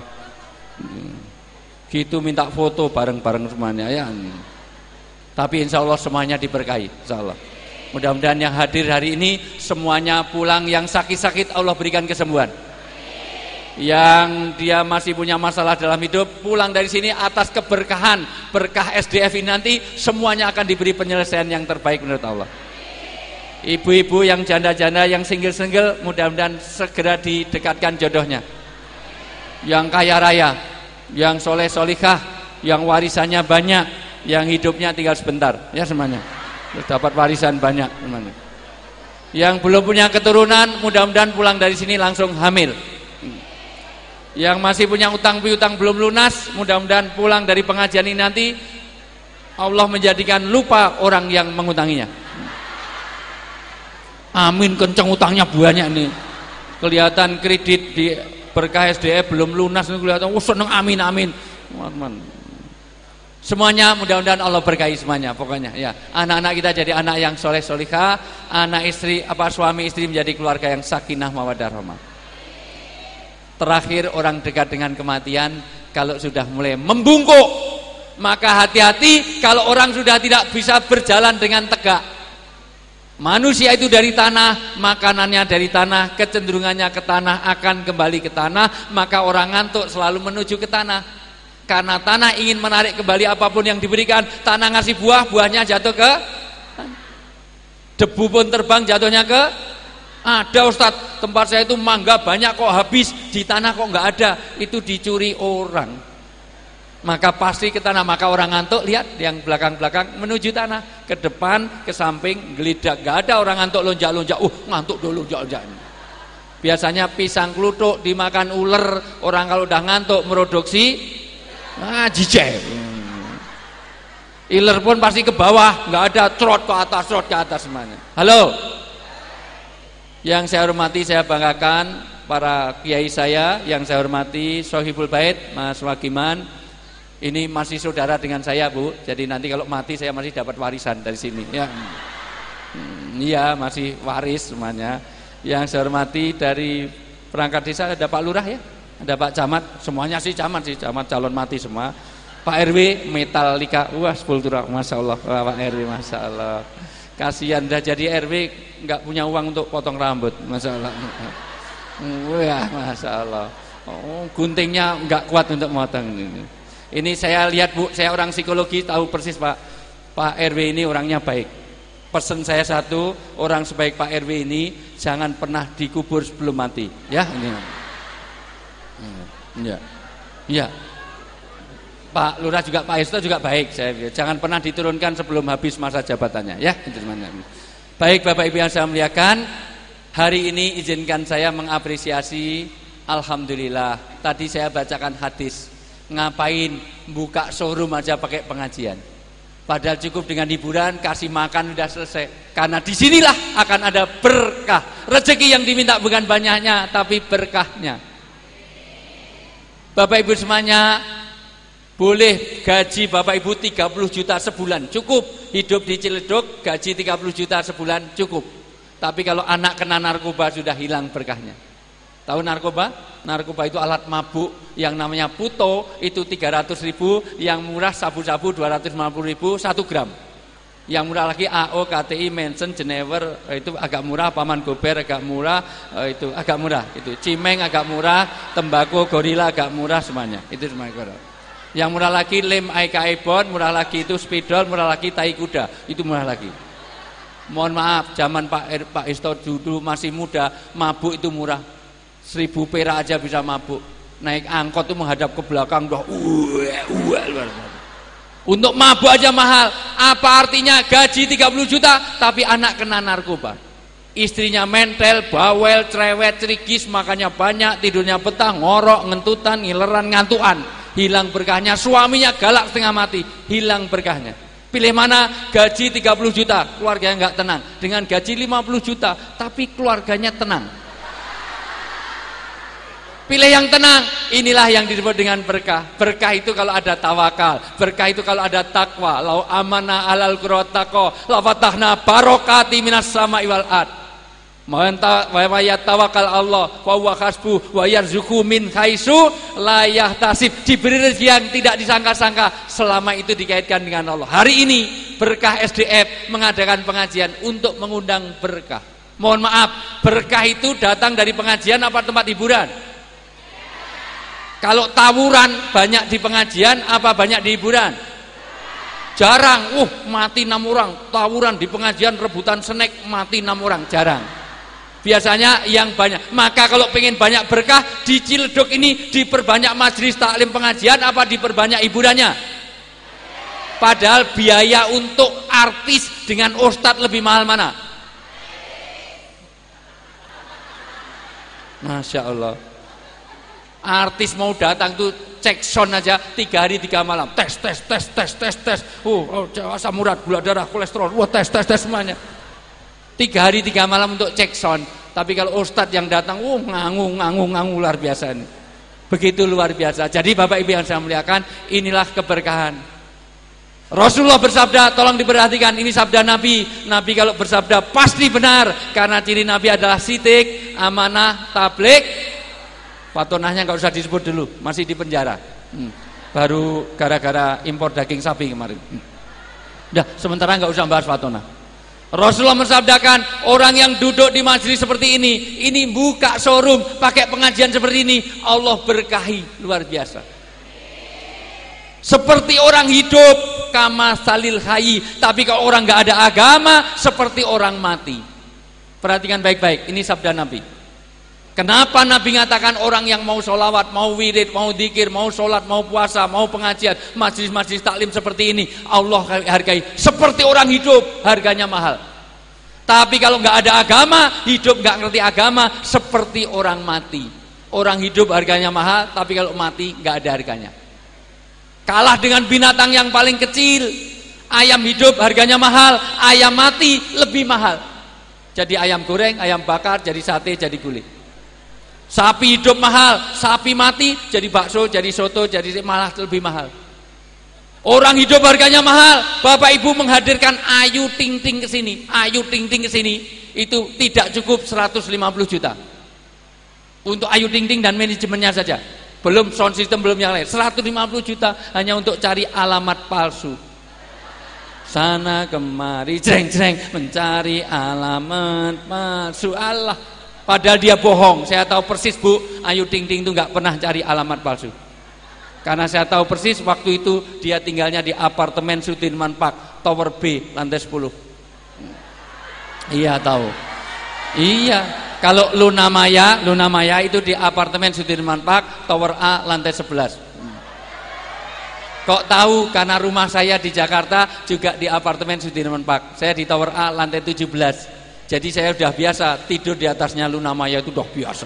Gitu minta foto bareng-bareng semuanya ya. Tapi insya Allah semuanya diberkahi, insya Allah. Mudah-mudahan yang hadir hari ini semuanya pulang, yang sakit-sakit Allah berikan kesembuhan. Yang dia masih punya masalah dalam hidup pulang dari sini atas keberkahan, berkah SDF ini nanti semuanya akan diberi penyelesaian yang terbaik menurut Allah. Ibu-ibu yang janda-janda, yang single-single, mudah-mudahan segera didekatkan jodohnya. Yang kaya raya, yang soleh-solihah, yang warisannya banyak, yang hidupnya tinggal sebentar, ya semuanya. Terus dapat warisan banyak, semuanya. Yang belum punya keturunan, mudah-mudahan pulang dari sini langsung hamil. Yang masih punya utang piutang belum lunas, mudah-mudahan pulang dari pengajian ini nanti Allah menjadikan lupa orang yang mengutanginya. Amin, kenceng utangnya banyak nih. Kelihatan kredit di berkah SDF belum lunas, kelihatan seneng, amin amin. Teman-teman. Semuanya mudah-mudahan Allah berkahi semuanya pokoknya ya. Anak-anak kita jadi anak yang soleh solihah, anak istri suami istri menjadi keluarga yang sakinah mawaddah rahmah. Terakhir, orang dekat dengan kematian kalau sudah mulai membungkuk, maka hati-hati kalau orang sudah tidak bisa berjalan dengan tegak. Manusia itu dari tanah, makanannya dari tanah, kecenderungannya ke tanah, akan kembali ke tanah. Maka orang ngantuk selalu menuju ke tanah, karena tanah ingin menarik kembali apapun yang diberikan. Tanah ngasih buah, buahnya jatuh ke tanah. Debu pun terbang, jatuhnya ke ada. Ustadz, tempat saya itu mangga banyak kok habis, di tanah kok nggak ada, itu dicuri orang. Maka pasti ke tanah. Maka orang ngantuk, lihat yang belakang-belakang menuju tanah, ke depan, ke samping, gelidak. Gak ada orang ngantuk lonjak-lonjak. Ngantuk dulu lonjak-lonjak. Biasanya pisang kluthuk dimakan ular. Orang kalau udah ngantuk merodoksi jijek. Iler pun pasti ke bawah, nggak ada, trot ke atas semuanya. Halo. Yang saya hormati, saya banggakan para kiai saya, yang saya hormati Sohibul Bait Mas Wagiman. Ini masih saudara dengan saya, Bu. Jadi nanti kalau mati saya masih dapat warisan dari sini ya. Iya, masih waris semuanya. Yang saya hormati dari perangkat desa ada Pak Lurah ya, ada Pak Camat, semuanya sih camat calon mati semua. Pak RW Metalika, wah sepultura, masya Allah. Pak RW, masya Allah. Kasihan dah jadi RW nggak punya uang untuk potong rambut, masya Allah. Wah, masya Allah. Guntingnya nggak kuat untuk motong ini. Ini saya lihat, Bu, saya orang psikologi, tahu persis Pak RW ini orangnya baik. Pesan saya satu, orang sebaik Pak RW ini jangan pernah dikubur sebelum mati, ya. Ini. Ya. Pak Lurah juga, Pak Esto juga baik, saya jangan pernah diturunkan sebelum habis masa jabatannya, ya. Baik Bapak Ibu yang saya muliakan, hari ini izinkan saya mengapresiasi, alhamdulillah. Tadi saya bacakan hadis. Ngapain buka showroom aja pakai pengajian? Padahal cukup dengan hiburan, kasih makan udah selesai. Karena disinilah akan ada berkah. Rezeki yang diminta bukan banyaknya, tapi berkahnya. Bapak Ibu semuanya, boleh gaji Bapak Ibu 30 juta sebulan, cukup. Hidup di Ciledug, gaji 30 juta sebulan, cukup. Tapi kalau anak kena narkoba sudah hilang berkahnya. Tahu narkoba? Narkoba itu alat mabuk yang namanya puto, itu 300.000, yang murah sabu-sabu 250.000 1 gram. Yang murah lagi AO, KTI, Manson, Jenever, itu agak murah, Paman Gober agak murah, itu agak murah. Itu Cimeng agak murah, tembakau Gorilla agak murah semuanya. Itu semuanya. Yang murah lagi lem AIKI Bond, murah lagi itu spidol, murah lagi tai kuda, itu murah lagi. Mohon maaf, zaman Pak Isto dulu masih muda, mabuk itu murah. 1000 perak aja bisa mabuk. Naik angkot itu menghadap ke belakang udah untuk mabuk aja mahal. Apa artinya gaji 30 juta tapi anak kena narkoba? Istrinya mentel, bawel, cerewet, cerigis, makannya banyak, tidurnya betah, ngorok, ngentutan, ngileran, ngantuan. Hilang berkahnya. Suaminya galak setengah mati, hilang berkahnya. Pilih mana? Gaji 30 juta, keluarganya nggak tenang. Dengan gaji 50 juta tapi keluarganya tenang. Pilih yang tenang. Inilah yang disebut dengan berkah. Berkah itu kalau ada tawakal, berkah itu kalau ada takwa. Lau amana alal qurotako la fatahna barokati minas sama'i wal ard. Wa yatawakal Allah wa huwa hasbuh wa yarzuqhu min haitsu la yahtasib. Diberi rezeki yang tidak disangka-sangka selama itu dikaitkan dengan Allah. Hari ini berkah SDF mengadakan pengajian untuk mengundang berkah. Mohon maaf, berkah itu datang dari pengajian apa tempat hiburan? Kalau tawuran banyak di pengajian apa banyak di hiburan? Jarang, mati 6 orang, tawuran di pengajian rebutan snack mati 6 orang, jarang. Biasanya yang banyak. Maka kalau pengen banyak berkah di Ciledug ini diperbanyak majelis taklim pengajian apa diperbanyak hiburannya? Padahal biaya untuk artis dengan ustadz lebih mahal mana? Masya Allah. Artis mau datang tuh cek sound aja 3 hari 3 malam. Tes. Asam urat, gula darah, kolesterol. Tes semuanya. 3 hari 3 malam untuk cek sound. Tapi kalau ustadz yang datang, ngangung luar biasa ini. Begitu luar biasa. Jadi Bapak Ibu yang saya muliakan, inilah keberkahan. Rasulullah bersabda, tolong diperhatikan, ini sabda Nabi. Nabi kalau bersabda pasti benar, karena ciri Nabi adalah sidik, amanah, tabligh. Fatonahnya nggak usah disebut dulu, masih di penjara. Baru gara-gara impor daging sapi kemarin. Udah, sementara nggak usah bahas fatonah. Rasulullah mensabdakan, orang yang duduk di majelis seperti ini buka showroom, pakai pengajian seperti ini, Allah berkahi luar biasa. Seperti orang hidup, kama salil hayy. Tapi kalau orang nggak ada agama, seperti orang mati. Perhatikan baik-baik, ini sabda Nabi. Kenapa Nabi mengatakan orang yang mau sholawat, mau wirid, mau dzikir, mau sholat, mau puasa, mau pengajian, majelis-majelis taklim seperti ini, Allah hargai seperti orang hidup, harganya mahal. Tapi kalau nggak ada agama, hidup nggak ngerti agama, seperti orang mati. Orang hidup harganya mahal, tapi kalau mati nggak ada harganya. Kalah dengan binatang yang paling kecil. Ayam hidup harganya mahal, ayam mati lebih mahal. Jadi ayam goreng, ayam bakar, jadi sate, jadi gulai. Sapi hidup mahal, sapi mati jadi bakso, jadi soto, jadi malah lebih mahal. Orang hidup harganya mahal. Bapak Ibu menghadirkan Ayu Ting Ting ke sini, Ayu Ting Ting ke sini, itu tidak cukup 150 juta. Untuk Ayu Ting Ting dan manajemennya saja. Belum sound system, belum yang lain. 150 juta hanya untuk cari alamat palsu. Sana kemari jreng-jreng mencari alamat palsu. Allah. Padahal dia bohong. Saya tahu persis Bu, Ayu Ting Ting itu nggak pernah cari alamat palsu. Karena saya tahu persis waktu itu dia tinggalnya di apartemen Sudirman Park, Tower B, lantai 10. Iya tahu. Iya. Kalau Luna Maya itu di apartemen Sudirman Park, Tower A, lantai 11. Kok tahu? Karena rumah saya di Jakarta juga di apartemen Sudirman Park. Saya di Tower A, lantai 17. Jadi saya udah biasa tidur di atasnya Luna Maya, itu udah biasa.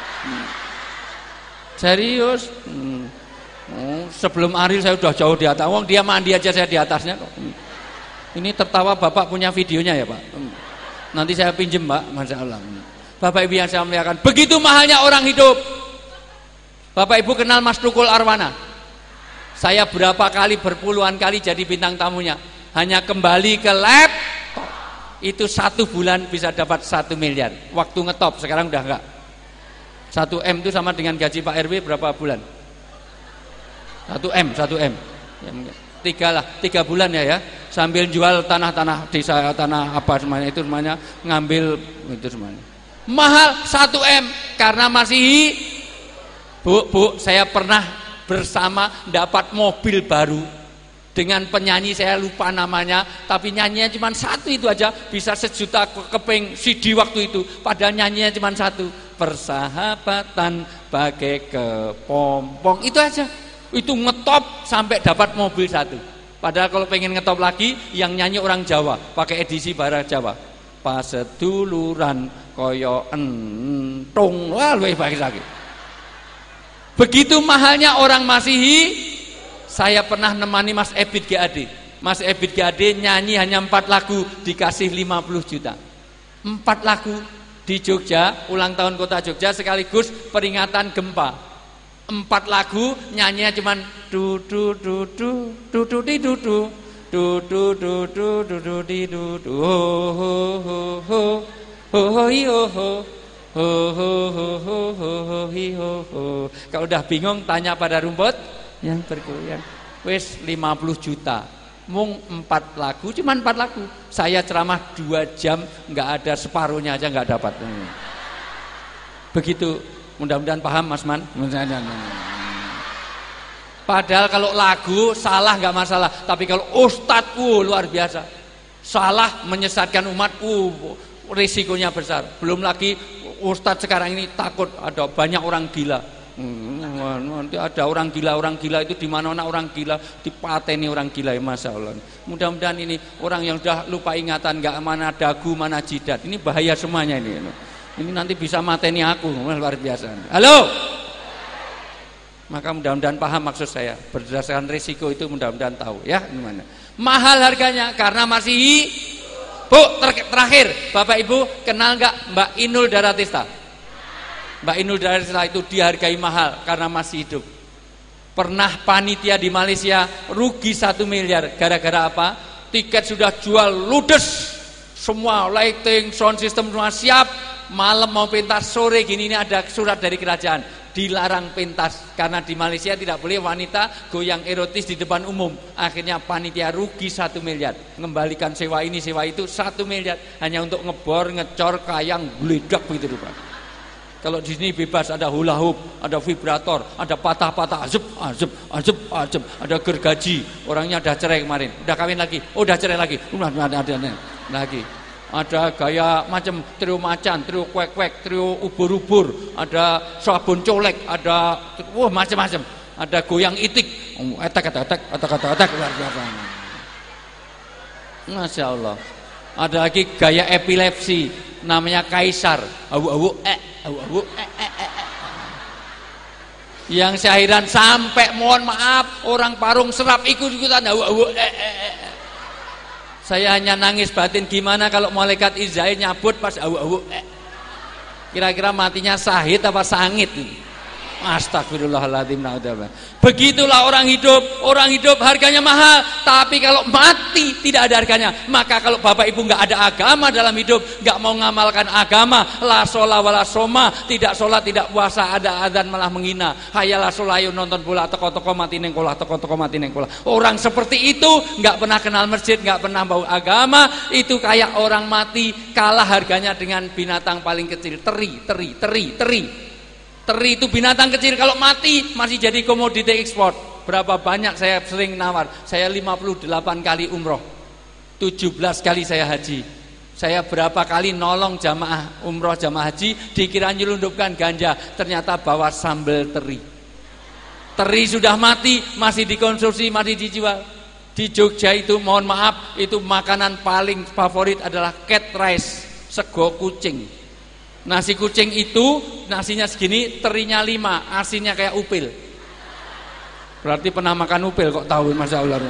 Serius. Sebelum Ariel saya udah jauh di atas. Dia mandi aja saya di atasnya kok. Ini tertawa Bapak punya videonya ya Pak? Nanti saya pinjem Pak, Masya Allah. Bapak Ibu yang saya muliakan, begitu mahalnya orang hidup. Bapak Ibu kenal Mas Tukul Arwana? Saya berapa kali, berpuluhan kali jadi bintang tamunya. Hanya kembali ke lab, itu 1 bulan bisa dapat 1 miliar. Waktu ngetop, sekarang udah enggak. 1 M itu sama dengan gaji Pak RW berapa bulan? 1 M. 3 bulan ya. Sambil jual tanah-tanah desa, tanah apa semuanya, itu semuanya ngambil itu semuanya. Mahal 1 M karena masih Bu, saya pernah bersama dapat mobil baru dengan penyanyi, saya lupa namanya, tapi nyanyinya cuma 1 itu aja, bisa 1 juta keping CD waktu itu, padahal nyanyinya cuma 1, persahabatan bagai kepompong, itu aja. Itu ngetop sampai dapat mobil 1. Padahal kalau pengen ngetop lagi, yang nyanyi orang Jawa, pakai edisi bahasa Jawa. Paseduluran koyo entung, wah luwih bagus lagi. Begitu mahalnya orang Masihi. Saya pernah nemani Mas Ebit GAD. Mas Ebit GAD nyanyi hanya 4 lagu, dikasih 50 juta. 4 lagu di Jogja, ulang tahun kota Jogja sekaligus peringatan gempa. 4 lagu nyanyinya cuman du du du du du du di du du du du du du du du di du du ho ho ho ho ho ho ho ho ho ho ho ho ho ho. Kalau udah bingung tanya pada rumput yang bergoyang. Wes 50 juta. Mung 4 lagu, cuman 4 lagu. Saya ceramah 2 jam enggak ada separuhnya aja enggak dapat. Begitu. Mudah-mudahan paham Mas Man. Padahal kalau lagu salah nggak masalah, tapi kalau ustadz luar biasa. Salah menyesatkan umat, risikonya besar. Belum lagi ustadz sekarang ini takut ada banyak orang gila. Nanti ada orang gila itu di mana orang gila dipateni orang gila ya, masya Allah. Mudah-mudahan ini orang yang sudah lupa ingatan, nggak mana dagu mana jidat, ini bahaya semuanya ini. Ini nanti bisa mateni aku, luar biasa. Halo. Maka mudah-mudahan paham maksud saya. Berdasarkan risiko itu mudah-mudahan tahu ya gimana. Mahal harganya karena masih Bu, terakhir Bapak Ibu kenal nggak Mbak Inul Daratista? Mbak Inul Daratista itu dihargai mahal karena masih hidup. Pernah panitia di Malaysia rugi 1 miliar gara-gara apa? Tiket sudah jual ludes. Semua lighting, sound system semua siap. Malam mau pentas, sore gini ini ada surat dari kerajaan dilarang pentas karena di Malaysia tidak boleh wanita goyang erotis di depan umum. Akhirnya panitia rugi 1 miliar, mengembalikan sewa ini sewa itu 1 miliar hanya untuk ngebor, ngecor, kayang, geledak begitu Pak. Kalau di sini bebas, ada hula hoop, ada vibrator, ada patah-patah, azeb, ada gergaji. Orangnya udah cerai kemarin, udah kawin lagi, udah cerai lagi, ada lagi. Ada gaya macam trio macan, trio kwek-kwek, trio ubur-ubur, ada sabun colek, ada macam-macam. Ada goyang itik, etek, luar biasa. Masya Allah. Ada lagi gaya epilepsi, namanya kaisar. Yang syairan sampai mohon maaf orang parung serap ikut-ikutan. Saya hanya nangis batin, gimana kalau malaikat Israil nyabut pas kira-kira matinya sahid apa sangit? Astagfirullahaladzim. Begitulah orang hidup harganya mahal, tapi kalau mati tidak ada harganya. Maka kalau Bapak Ibu nggak ada agama dalam hidup, nggak mau ngamalkan agama, la sholat wala soma, tidak sholat tidak puasa, ada adzan malah menghina, hayalah sholayu nonton bola, toko-toko mati neng kolah, toko-toko mati neng kolah. Orang seperti itu nggak pernah kenal masjid, nggak pernah bau agama, itu kayak orang mati, kalah harganya dengan binatang paling kecil, teri. Teri itu binatang kecil, kalau mati masih jadi komoditi ekspor. Berapa banyak saya sering nawar. Saya 58 kali umroh, 17 kali saya haji. Saya berapa kali nolong jamaah umroh, jamaah haji, dikira nyelundupkan ganja, ternyata bawa sambal teri. Teri sudah mati, masih dikonsumsi, masih dijual. Di Jogja itu mohon maaf, itu makanan paling favorit adalah cat rice, sego kucing. Nasi kucing itu nasinya segini, terinya 5, asinnya kayak upil. Berarti pernah makan upil kok tahu, masya Allah.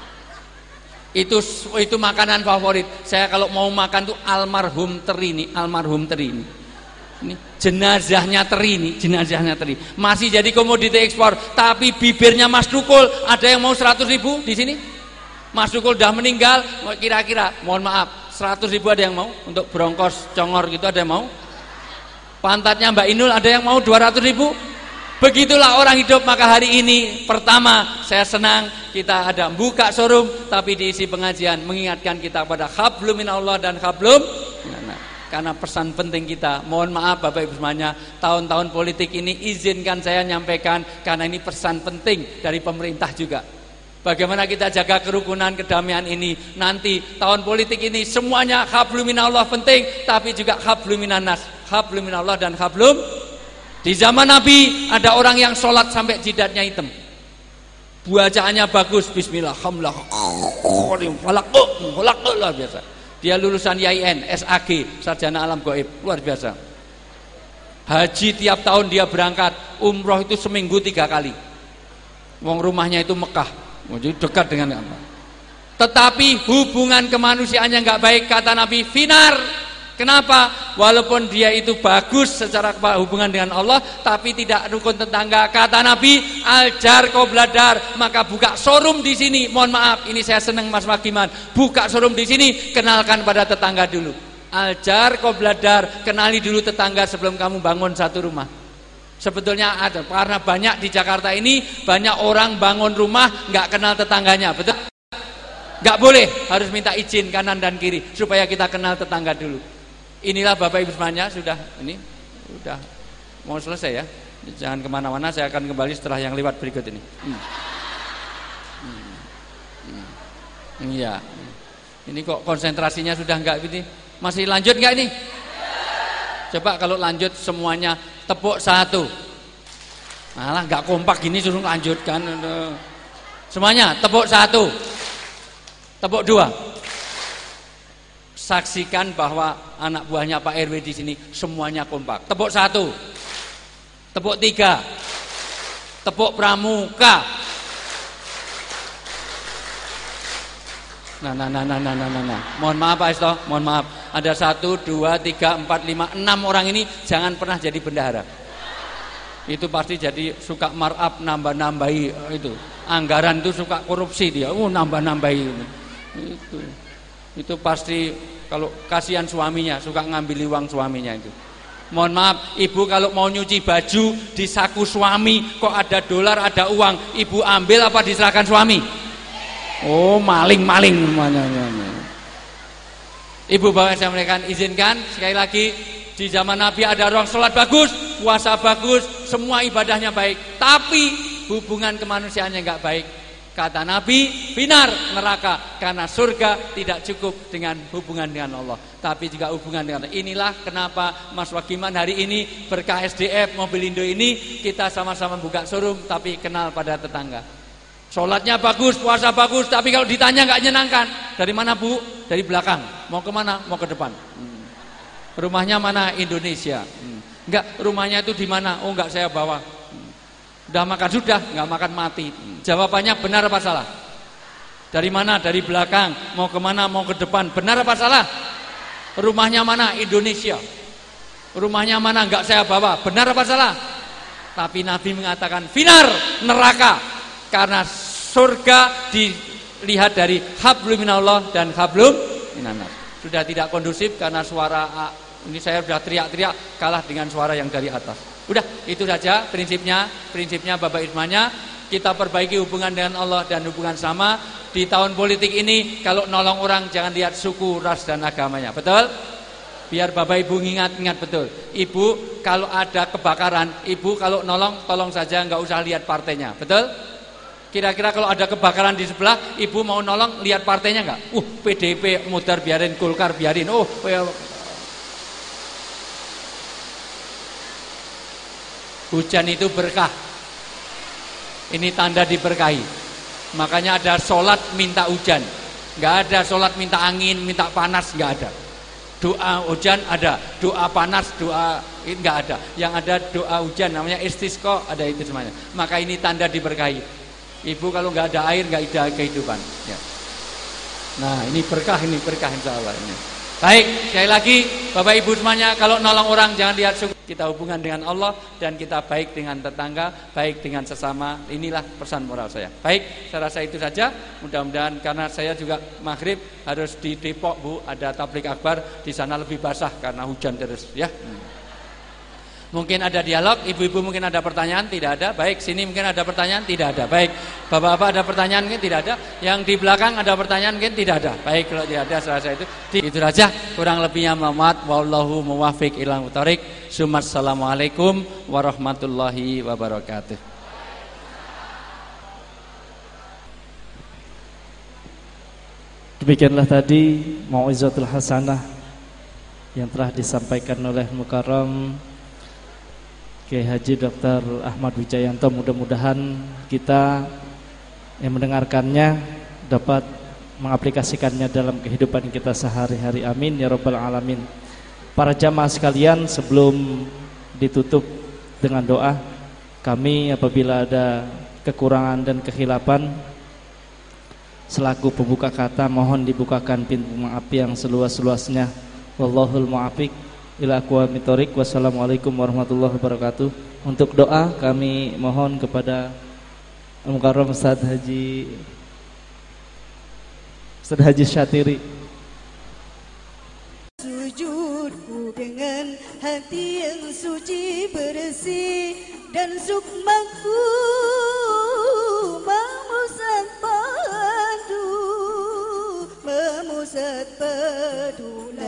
Itu makanan favorit. Saya kalau mau makan tuh almarhum teri ini. Ini jenazahnya teri. Masih jadi komoditi ekspor, tapi bibirnya Mas Dukul ada yang mau 100.000 di sini. Mas Dukul udah meninggal, kira-kira mohon maaf 100.000 ada yang mau untuk bronkos congor gitu, ada yang mau? Pantatnya Mbak Inul ada yang mau 200.000? Begitulah orang hidup. Maka hari ini pertama saya senang kita ada buka showroom, tapi diisi pengajian mengingatkan kita pada hablum minallah dan hablum minannas. Karena pesan penting kita, mohon maaf Bapak Ibu semuanya, tahun-tahun politik ini izinkan saya nyampaikan karena ini pesan penting dari pemerintah juga. Bagaimana kita jaga kerukunan, kedamaian ini. Nanti tahun politik ini semuanya hablum minallah penting, tapi juga hablum minannas, hablum minallah dan hablum. Di zaman Nabi ada orang yang sholat sampai jidatnya hitam, bacaannya bagus, bismillah, hamlah, luar biasa. Dia lulusan YIN, SAG, sarjana alam gaib, luar biasa. Haji tiap tahun dia berangkat, umroh itu seminggu 3 kali. Wong rumahnya itu Mekah, jadi dekat dengan Allah. Tetapi hubungan kemanusiaannya nggak baik, kata Nabi, finar. Kenapa? Walaupun dia itu bagus secara hubungan dengan Allah, tapi tidak rukun tetangga. Kata Nabi, aljar qobladar, maka buka showroom di sini. Mohon maaf, ini saya senang Mas Makiman. Buka showroom di sini, kenalkan pada tetangga dulu. Aljar qobladar, kenali dulu tetangga sebelum kamu bangun satu rumah. Sebetulnya ada, karena banyak di Jakarta ini banyak orang bangun rumah nggak kenal tetangganya, betul? Nggak boleh, harus minta izin kanan dan kiri supaya kita kenal tetangga dulu. Inilah Bapak Ibu semuanya, sudah mau selesai ya. Jangan kemana-mana, saya akan kembali setelah yang lewat berikut ini. Iya. Ini kok konsentrasinya sudah enggak gitu? Masih lanjut enggak ini? Coba kalau lanjut semuanya tepuk satu. Malah enggak kompak gini suruh lanjutkan. Semuanya tepuk satu. Tepuk dua. Saksikan bahwa anak buahnya Pak RW di sini semuanya kompak. Tepuk satu. Tepuk tiga. Tepuk pramuka. Nah. Mohon maaf Pak Esto, mohon maaf. Ada 1, 2, 3, 4, 5, 6 orang ini jangan pernah jadi bendahara. Itu pasti jadi suka markup, nambah-nambahi itu. Anggaran itu suka korupsi dia. Nambah-nambahi itu pasti. Kalau kasihan suaminya, suka ngambil uang suaminya itu. Mohon maaf, ibu kalau mau nyuci baju di saku suami, kok ada dolar, ada uang, ibu ambil apa diserahkan suami? Oh, maling-maling semuanya. Ibu bapak saya mereka izinkan sekali lagi, di zaman Nabi ada orang sholat bagus, puasa bagus, semua ibadahnya baik, tapi hubungan kemanusiaannya enggak baik. Kata Nabi, finar neraka, karena surga tidak cukup dengan hubungan dengan Allah, tapi juga hubungan dengan Allah. Inilah kenapa Mas Wagiman hari ini berkah SDF Mobilindo ini kita sama-sama buka showroom, tapi kenal pada tetangga. Sholatnya bagus, puasa bagus, tapi kalau ditanya nggak nyenangkan. Dari mana Bu? Dari belakang. Mau kemana? Mau ke depan. Rumahnya mana? Indonesia. Enggak, rumahnya itu di mana? Oh enggak, saya bawa. Udah makan? Sudah, nggak makan mati. Jawabannya benar apa salah? Dari mana? Dari belakang. Mau kemana? Mau ke depan. Benar apa salah? Rumahnya mana? Indonesia. Rumahnya mana? Nggak saya bawa. Benar apa salah? Tapi Nabi mengatakan finar neraka, karena surga dilihat dari hablum minallah dan hablum minannas. Sudah tidak kondusif karena suara ini saya sudah teriak-teriak kalah dengan suara yang dari atas. Udah, itu saja prinsipnya Bapak Ismanya. Kita perbaiki hubungan dengan Allah dan hubungan sama. Di tahun politik ini kalau nolong orang jangan lihat suku, ras dan agamanya. Betul? Biar Bapak Ibu ingat betul. Ibu kalau ada kebakaran, Ibu kalau nolong tolong saja, nggak usah lihat partainya. Betul? Kira-kira kalau ada kebakaran di sebelah, Ibu mau nolong lihat partainya nggak? PDIP mudar biarin, Golkar biarin. Hujan itu berkah. Ini tanda diberkahi. Makanya ada sholat minta hujan. Nggak ada sholat minta angin, minta panas, nggak ada. Doa hujan ada, doa panas, doa ini nggak ada. Yang ada doa hujan namanya istisqa, ada itu semuanya. Maka ini tanda diberkahi. Ibu kalau nggak ada air nggak ada kehidupan. Ya. Nah ini berkah insya Allah ini. Baik, sekali lagi Bapak Ibu semuanya, kalau nolong orang jangan lihat suku. Kita hubungan dengan Allah dan kita baik dengan tetangga, baik dengan sesama. Inilah pesan moral saya. Baik, saya rasa itu saja. Mudah-mudahan, karena saya juga maghrib harus di Depok Bu, ada tablik akbar, di sana lebih basah karena hujan terus ya. Mungkin ada dialog, ibu-ibu mungkin ada pertanyaan, tidak ada. Baik, sini mungkin ada pertanyaan, tidak ada. Baik, bapak-bapak ada pertanyaan, mungkin tidak ada. Yang di belakang ada pertanyaan, mungkin tidak ada. Baik, kalau tidak ada, selesai itu saja. Kurang lebihnya Muhammad, wallahu muwaffiq ila muthariq. Assalamualaikum warahmatullahi wabarakatuh. Demikianlah tadi mau'izatul hasanah yang telah disampaikan oleh Mukarram Kiai Haji Dr. Ahmad Wijayanto. Mudah-mudahan kita yang mendengarkannya dapat mengaplikasikannya dalam kehidupan kita sehari-hari. Amin ya rabbal alamin. Para jamaah sekalian, sebelum ditutup dengan doa, kami apabila ada kekurangan dan kekhilafan selaku pembuka kata mohon dibukakan pintu maaf yang seluas-luasnya. Wallahul muwaffiq ila aqwamit thoriq. Wassalamualaikum warahmatullahi wabarakatuh. Untuk doa kami mohon kepada Mukarram Ustaz Haji Syatiri. Sujudku dengan hati yang suci bersih dan sukmaku memusat padu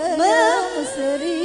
Memseri